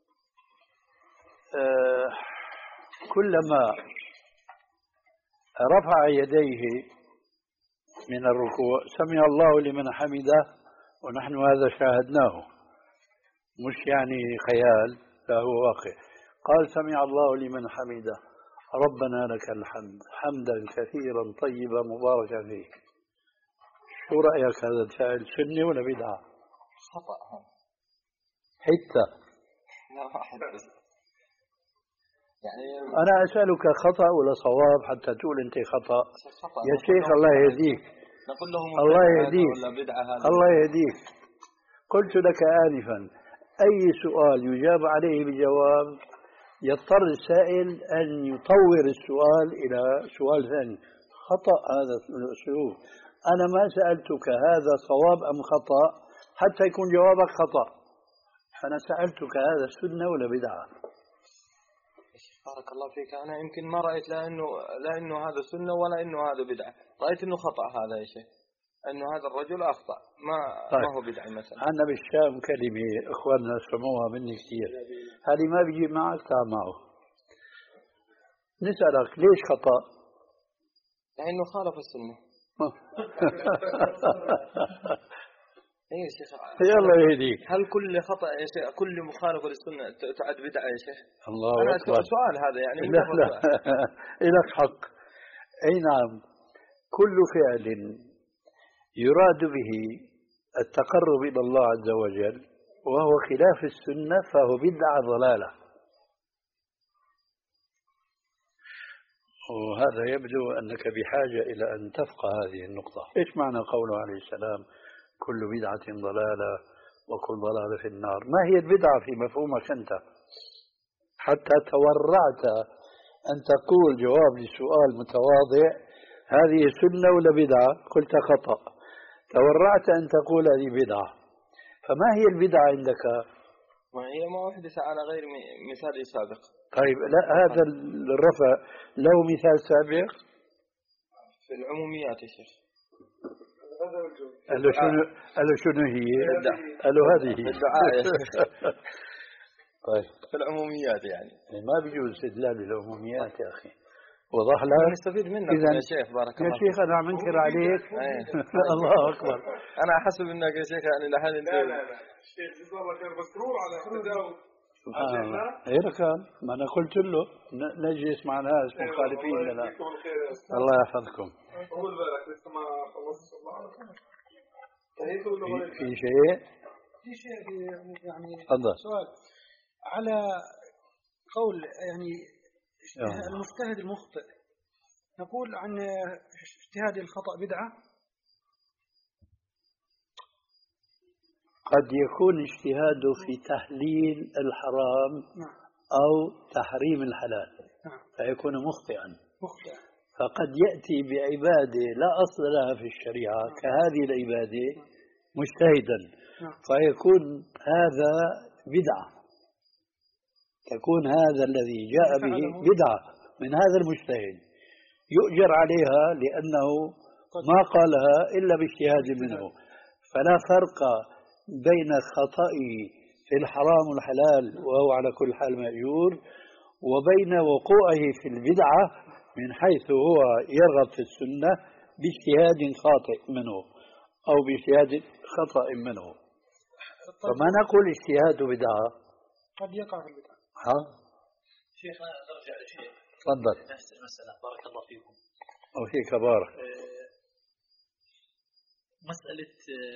آه كلما رفع يديه من الركوع سمع الله لمن حمده، ونحن هذا شاهدناه مش يعني خيال، لا هو واقع. قال سمع الله لمن حمده ربنا لك الحمد حمدا كثيرا طيبا مباركا فيه. شو رأيك هذا الفعل سني ولا بدعة؟ خطأ. حتى لا واحد يعني أنا أسألك خطأ ولا صواب حتى تقول أنت خطأ؟ خطأ. يا شيخ الله يهديك، نقول لهم الله يهديك، ولا بدعة هذا. الله يهديك. قلت لك آنفا أي سؤال يجاب عليه بجواب يضطر السائل أن يطور السؤال إلى سؤال ثاني. خطأ هذا الأسلوب. أنا ما سألتك هذا صواب أم خطأ حتى يكون جوابك خطأ، أنا سألتك هذا سنة ولا بدعة. بارك الله فيك. أنا يمكن ما رأيت لا إنه لا إنه هذا سنة ولا إنه هذا بدعة، رأيت إنه خطأ هذا يا شيخ، إنه هذا الرجل أخطأ ما طيب. ما هو بدعة مثلا. عندنا بالشام كلمة إخواننا سموها مني كثير، هذه ما بيجي معك تعال معه. نسألك ليش خطأ؟ لأنه خالف السنة. ايه يا شيخ يلا يهديك. هل كل خطأ يا شيخ كل مخالف للسنة تعد بدعة يا شيخ؟ الله أنا أكبر. سؤال هذا يعني. لا لا لك حق. أي نعم، كل فعل يراد به التقرب إلى الله عز وجل وهو خلاف السنة فهو بدعة ضلالة. وهذا يبدو أنك بحاجة إلى أن تفقه هذه النقطة. إيش معنى قوله عليه السلام كل بدعة ضلالة وكل ضلالة في النار؟ ما هي البدعة في مفهومك أنت؟ حتى تورعت أن تقول جواب لسؤال متواضع هذه سنة ولا بدعة؟ قلت خطأ. تورعت أن تقول هذه بدعة. فما هي البدعة عندك؟ ما هي ما أحدث على غير مثال سابق. طيب لا هذا الرفع له مثال سابق؟ في العموميات يا شيخ. قال له شنو قال له شنو هي؟ قال له هذه الدعاء يا شيخ. طيب في العموميات يعني ما بيجوز استدلال بالعموميات يا أخي. وضح لك نستفيد منك يا شيخ. بارك الله يا شيخ أنا عم أنكر عليك. الله أكبر. أنا أحسب إنك يا شيخ يعني لحد أنت لا لا لا الشيخ جزاه الله خير مسرور على التداول. سبحان الله. غير كان ما أنا قلت له نجلس مع ناس مخالفين لنا. الله يحفظكم. أقول بالك لسه ما خلصت الله. في شيء في شيء يعني تفضل. سؤال على قول يعني المجتهد المخطئ نقول عن اجتهاد الخطأ بدعة. قد يكون اجتهاده في تحليل الحرام أو تحريم الحلال فيكون مخطئا. فقد يأتي بعبادة لا أصل لها في الشريعة كهذه العبادة مجتهدا فيكون هذا بدعة. تكون هذا الذي جاء به بدعة من هذا المجتهد يؤجر عليها لأنه ما قالها إلا باجتهاد منه. فلا فرق بين خطئه في الحرام والحلال وهو على كل حال مأجور وبين وقوعه في البدعة من حيث هو يرغب في السنة باجتهاد خاطئ منه أو باجتهاد خطأ منه. فما نقول اجتهاد بدعة قد يقع في البدعة. ها شيخ أنا أرجع لشيء. تفضل. نفس المسألة بارك الله فيكم. وفيك بارك. مسألة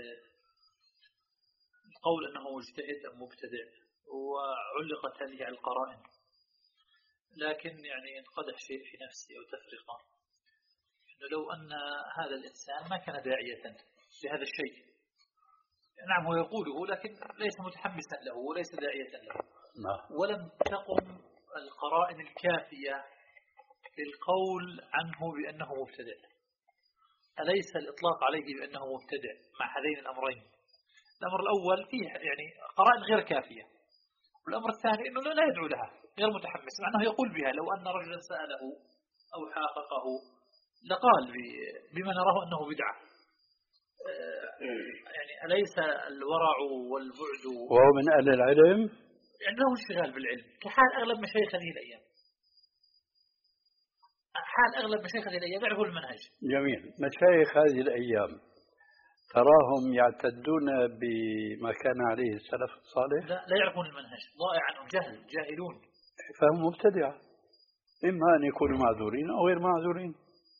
القول أنه مجتهد أم مبتدع وعلقت هذه على القرائن. لكن يعني انقدح شيء في نفسي أو تفرقة إنه لو أن هذا الإنسان ما كان داعية لهذا الشيء. نعم هو يقوله لكن ليس متحمسا له وليس داعية له. ولم تقم القرائن الكافية للقول عنه بأنه مبتدع. أليس الإطلاق عليه بأنه مبتدع مع هذين الأمرين؟ الأمر الأول فيه يعني قرائن غير كافية. والأمر الثاني أنه لا يدعو لها غير متحمس مع أنه يقول بها. لو أن رجلا سأله أو حاققه لقال بما نراه أنه بدعة. يعني أليس الورع والبعد وهو من أهل العلم يعني له انشغال بالعلم كحال أغلب مشايخ هذه الأيام. حال أغلب مشايخ هذه الأيام يعرفوا المنهج. جميل. مشايخ هذه الأيام تراهم يعتدون بما كان عليه السلف الصالح؟ لا لا يعرفون المنهج ضائع عنهم جهل جاهلون. فهم مبتدعة إما أن يكونوا معذورين أو غير معذورين.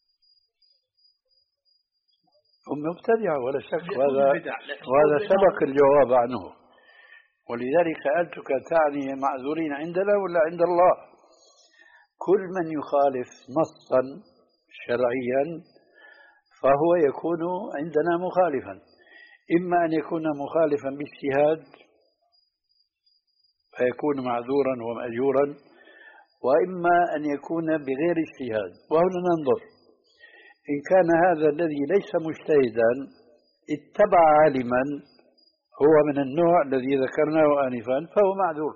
هم مبتدعة ولا شك. وهذا وهذا سبق الجواب عنه. ولذلك سألتك تعني معذورين عندنا ولا عند الله؟ كل من يخالف نصا شرعيا فهو يكون عندنا مخالفا. إما أن يكون مخالفا باجتهاد فيكون معذورا ومأجورا وإما أن يكون بغير اجتهاد. وهنا ننظر إن كان هذا الذي ليس مجتهدا اتبع عالما هو من النوع الذي ذكرناه آنفا فهو معذور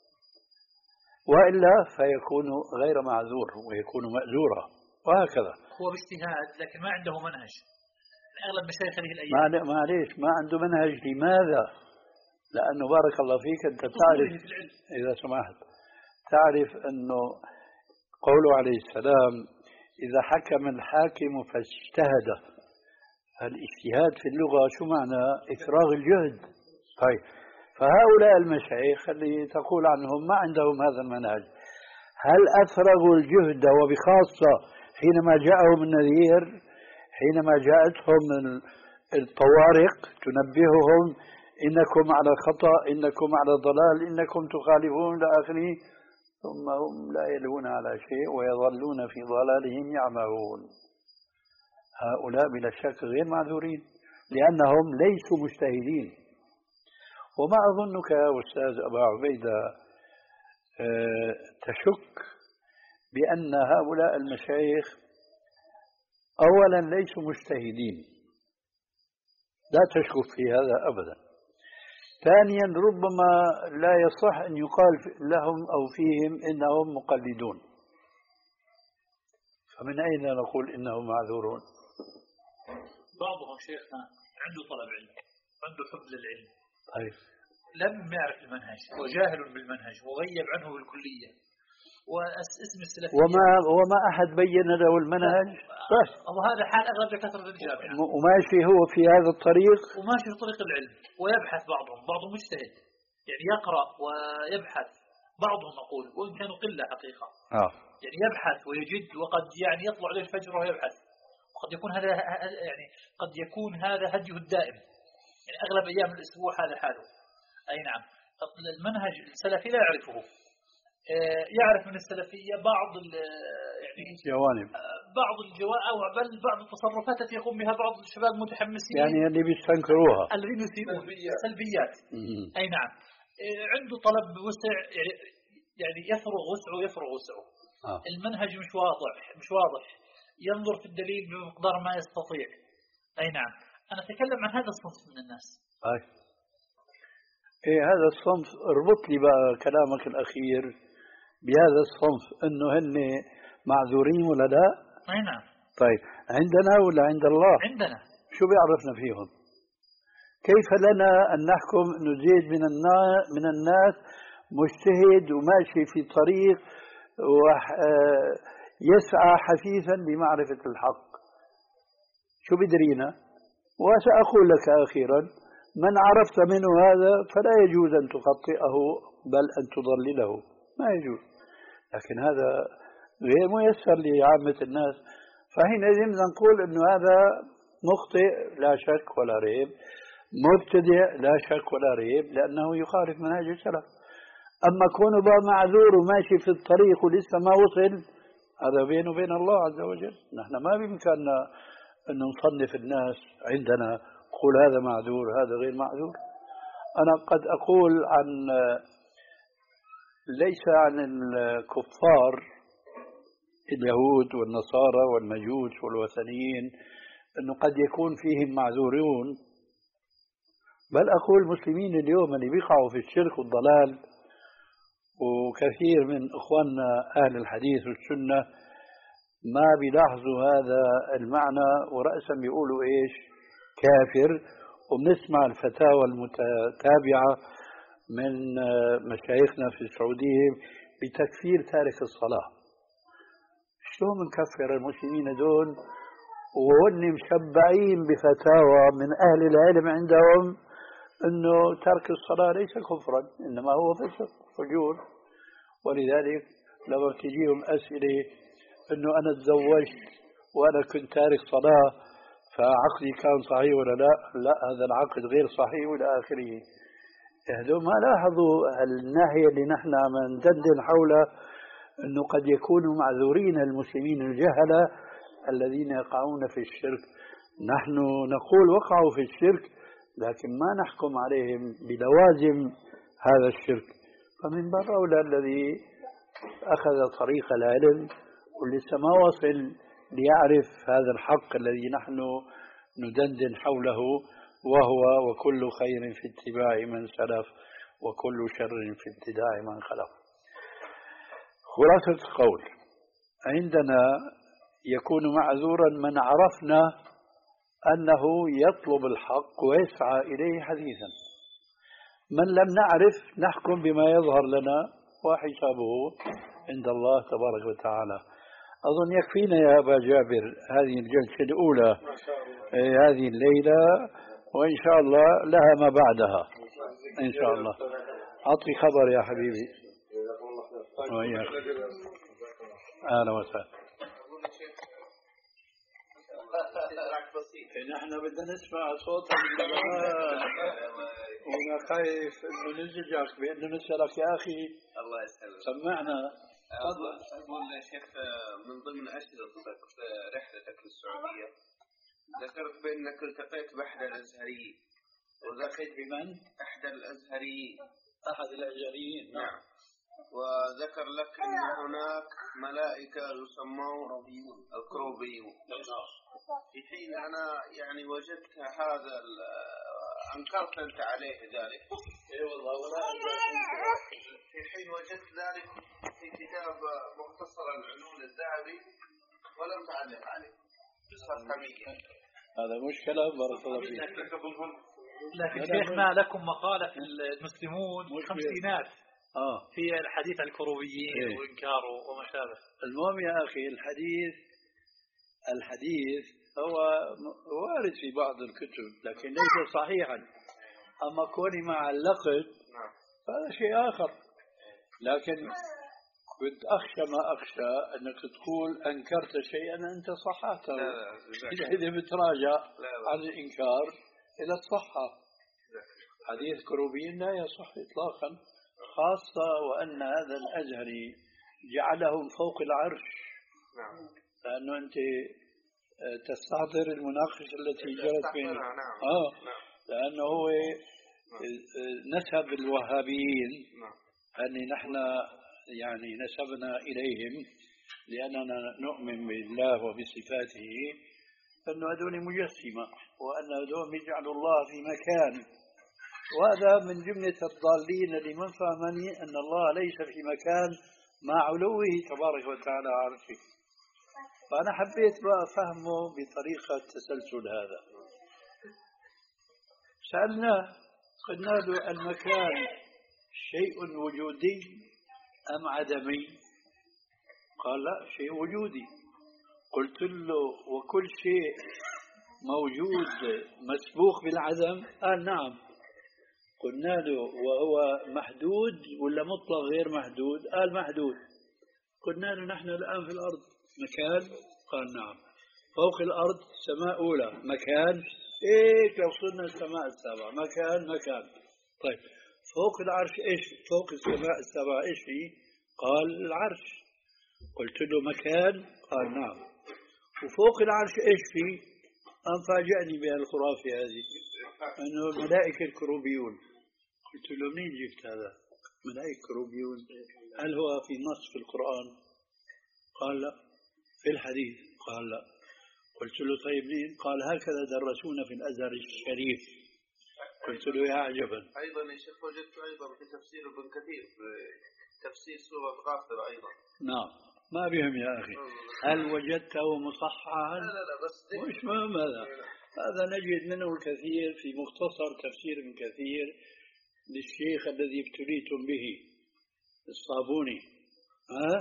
وإلا فيكون غير معذور ويكون مأجورا وهكذا. هو باجتهاد لكن ما عنده منهج. أغلب مشايخ هذه الأيام معليش ما عنده منهج. لماذا؟ لأنه بارك الله فيك أنت تعرف إذا سمحت تعرف أنه قوله عليه السلام إذا حكم الحاكم فاجتهد. الاجتهاد في اللغة شو معنى؟ إفراغ الجهد. طيب فهؤلاء المشايخ اللي تقول عنهم ما عندهم هذا المنهج هل أفرغوا الجهد وبخاصة حينما جاءهم النذير حينما جاءتهم الطوارق تنبههم إنكم على خطأ، إنكم على ضلال، إنكم تخالفون إلى آخره، ثم هم لا يلون على شيء ويظلون في ضلالهم يعمهون. هؤلاء بلا شك غير معذورين لأنهم ليسوا مجتهدين. وما أظنك يا أستاذ أبا عبيدة تشك بأن هؤلاء المشايخ أولا ليسوا مجتهدين، لا تشك في هذا أبدا. ثانيا ربما لا يصح أن يقال لهم أو فيهم إنهم مقلدون، فمن أين نقول إنهم معذورون؟ بعضهم شيخنا عنده طلب علم، عنده حب للعلم، طيب لم يعرف المنهج وجاهل بالمنهج وغيب عنه بالكلية، واسم السلفية وما وما أحد بين له المنهج، بس وهذا حال أغلب دكاترة الجامعة، وماشي هو في هذا الطريق وماشي في طريق العلم ويبحث. بعضهم بعضهم مجتهد يعني يقرأ ويبحث، بعضهم أقول وإن كانوا قلة حقيقة آه. يعني يبحث ويجد، وقد يعني يطلع عليه الفجر وهو يبحث، وقد يكون هذا يعني قد يكون هذا هديه الدائم، يعني أغلب أيام الأسبوع هذا حاله. أي نعم، المنهج السلفي لا يعرفه، يعرف من السلفية بعض يعني جوانب، بعض الجوانب أو بل بعض التصرفات التي يقوم بها بعض الشباب المتحمسين، يعني اللي بيستنكروها الذين يسيئون سلبيات. أي نعم، عنده طلب وسع، يعني يفرغ وسعه يفرغ وسعه آه. المنهج مش واضح مش واضح ينظر في الدليل بمقدار ما يستطيع. أي نعم، أنا أتكلم عن هذا الصنف من الناس. أي. إيه هذا الصنف، اربط لي بقى كلامك الأخير بهذا الصنف، إنه هن معذورين ولا لا؟ أي نعم. طيب عندنا ولا عند الله؟ عندنا. شو بيعرفنا فيهم؟ كيف لنا أن نحكم إنه زيد من الناس من الناس مجتهد وماشي في طريق ويسعى حثيثا لمعرفة الحق؟ شو بدرينا؟ وسأقول لك أخيرا، من عرفت منه هذا فلا يجوز أن تخطئه بل أن تضلله، ما يجوز. لكن هذا غير ميسر لعامة الناس، فحينئذ نقول أنه هذا مخطئ لا شك ولا ريب، مبتدئ لا شك ولا ريب، لأنه يخالف منهج السلف. أما كونه بقى معذور وماشي في الطريق ولسه ما وصل، هذا بينه وبين الله عز وجل. نحن ما بإمكاننا أن نصنف الناس عندنا، قول هذا معذور هذا غير معذور. أنا قد أقول عن ليس عن الكفار اليهود والنصارى والمجوس والوثنيين أنه قد يكون فيهم معذورون، بل أقول المسلمين اليوم اللي بيقعوا في الشرك والضلال، وكثير من إخواننا أهل الحديث والسنة ما بيلاحظوا هذا المعنى، ورأسا بيقولوا إيش؟ كافر. وبنسمع الفتاوى المتتابعة من مشايخنا في السعودية بتكفير تارك الصلاة. شلون منكفر المسلمين دول وهن مشبعين بفتاوى من أهل العلم عندهم أنه ترك الصلاة ليس كفرا إنما هو فسق فجور؟ ولذلك لما بتجيهم أسئلة أنه أنا تزوجت وأنا كنت تارك صلاة فعقدي كان صحيح ولا لا؟ لا، هذا العقد غير صحيح وإلى آخره. هذول ما لاحظوا الناحية اللي نحن عم ندندن حولها، أنه قد يكونوا معذورين المسلمين الجهلة الذين يقعون في الشرك. نحن نقول وقعوا في الشرك لكن ما نحكم عليهم بلوازم هذا الشرك. فمن باب أولى الذي أخذ طريق العلم ولسه ما وصل ليعرف هذا الحق الذي نحن ندندن حوله، وهو وكل خير في اتباع من سلف وكل شر في ابتداع من خلف. خلاصة القول، عندنا يكون معذورا من عرفنا أنه يطلب الحق ويسعى إليه حديثا. من لم نعرف نحكم بما يظهر لنا وحسابه عند الله تبارك وتعالى. أظن يكفينا يا أبا جابر هذه الجلسة الأولى هذه الليلة، وإن شاء الله لها ما بعدها إن شاء الله. أعطي خبر يا حبيبي. وإياك. أهلا وسهلا. نحن بدنا نسمع صوتك من أنا خايف إنه نزعجك بأنه نسألك يا أخي. الله يسلمك. سمعنا. تفضل. أقول يا شيخ من ضمن أشرطتك في رحلتك للسعودية ذكرت بأنك التقيت بأحد الأزهريين. والتقيت بمن؟ أحد الأزهريين. أحد الأزهريين. نعم. وذكر لك أن هناك ملائكة يسمون الكروبيون. في حين أنا يعني وجدت هذا أنكرت أنت عليه ذلك. إيه والله ولا في حين وجدت ذلك في كتاب مختصر العلوم الذهبي ولم تعلق عليه بصفحة مية. هذا مشكلة بارك الله فيك. لكن شيخنا لكم مقالة في المسلمون خمسينات آه. في الحديث عن الكروبيين إيه. وإنكاره وما شابه. المهم يا أخي الحديث الحديث هو وارد في بعض الكتب لكن ليس صحيحا. أما كوني ما علقت هذا شيء آخر. لكن كنت أخشى ما أخشى أنك تقول أنكرت شيئا أنت صححته. إذا بتراجع عن الإنكار إلى الصحة. حديث كروبيين لا يصح إطلاقا، خاصة وأن هذا الأزهري جعلهم فوق العرش. لأنه أنت تستحضر المناقشة التي جرت بين آه لأنه هو نسب الوهابيين أن نحن يعني نسبنا إليهم لأننا نؤمن بالله وبصفاته أنه هذول مجسمة وأن هذول يجعلوا الله في مكان. وهذا من جملة الضالين لمن فهمني أن الله ليس في مكان مع علوه تبارك وتعالى عرشه. فأنا حبيت بقى فهمه بطريقة تسلسل هذا. سألناه قلنا له المكان شيء وجودي أم عدمي؟ قال لا شيء وجودي. قلت له وكل شيء موجود مسبوق بالعدم؟ قال نعم. قلنا له وهو محدود ولا مطلق غير محدود؟ قال محدود. قلنا له نحن الآن في الأرض مكان؟ قال نعم. فوق الأرض سماء أولى مكان؟ إيه لو صرنا السماء السابعة مكان مكان. طيب فوق العرش إيش؟ فوق السماء السابعة إيش فيه؟ قال العرش. قلت له مكان؟ قال نعم. وفوق العرش إيش فيه؟ أم فاجأني بهالخرافة هذه أنه الملائكة الكروبيون. قلت له منين جبت هذا ملائكة كروبيون؟ هل هو في نص في القرآن؟ قال لا. في الحديث؟ قال لا. قلت له طيب منين؟ قال هكذا درسونا في الأزهر الشريف. قلت له يا عجبا. أيضا يا شيخ وجدت أيضا في تفسير ابن كثير في تفسير سورة غافر أيضا. نعم ما بهم يا أخي. هل وجدته مصححا؟ لا لا بس مش مهم هذا. هذا نجد منه الكثير في مختصر تفسير ابن كثير للشيخ الذي ابتليتم به الصابوني. ها؟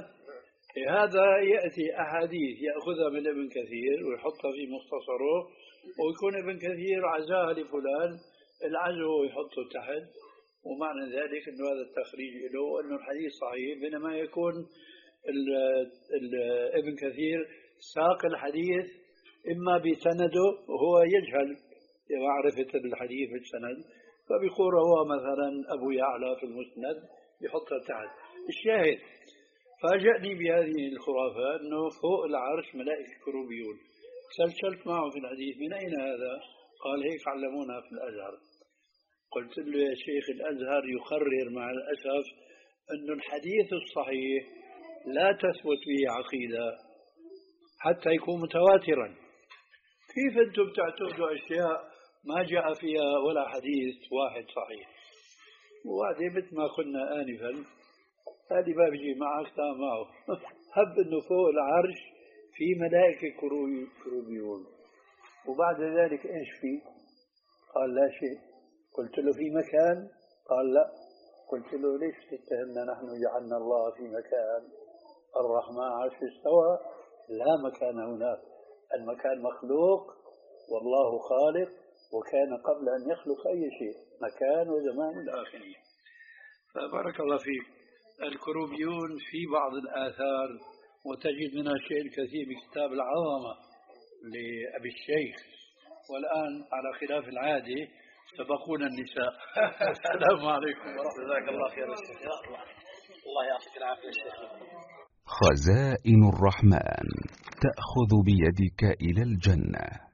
هذا يأتي أحاديث يأخذها من ابن كثير ويحطها في مختصره ويكون ابن كثير عزاها لفلان العزو ويحطه تحت ومعنى ذلك أنه هذا التخريج له وأنه الحديث صحيح بينما يكون ال ال ابن كثير ساق الحديث إما بسنده وهو يجهل معرفة الحديث بالسند فبيقول هو مثلا أبو يعلى في المسند يحطها تحت. الشاهد فاجأني بهذه الخرافة أنه فوق العرش ملائكة كروبيون. سلسلت معه في الحديث من أين هذا؟ قال هيك علمونا في الأزهر. قلت له يا شيخ الأزهر يقرر مع الأسف أن الحديث الصحيح لا تثبت به عقيدة حتى يكون متواترا. كيف أنتم تعتقدوا أشياء ما جاء فيها ولا حديث واحد صحيح؟ وبعدين مثل ما قلنا آنفا هذه ما بيجي معك تام معه. هب أنه فوق العرش في ملائكة كروبيون وبعد ذلك إيش فيه؟ قال لا شيء. قلت له في مكان؟ قال لا. قلت له ليش تتهمنا نحن جعلنا الله في مكان؟ الرحمن عرش استوى لا مكان هناك. المكان مخلوق والله خالق وكان قبل أن يخلق أي شيء مكان وزمان الآخرين. فبارك الله فيك. الكروبيون في بعض الآثار وتجد منها شيء كثير بكتاب العظمة لأبي الشيخ. والآن على خلاف العادة سبقونا النساء. السلام عليكم ورحمة الله. جزاك الله خير يا شيخ. يا الله الله يعطيك العافية يا شيخ. خزائن الرحمن تأخذ بيدك إلى الجنة.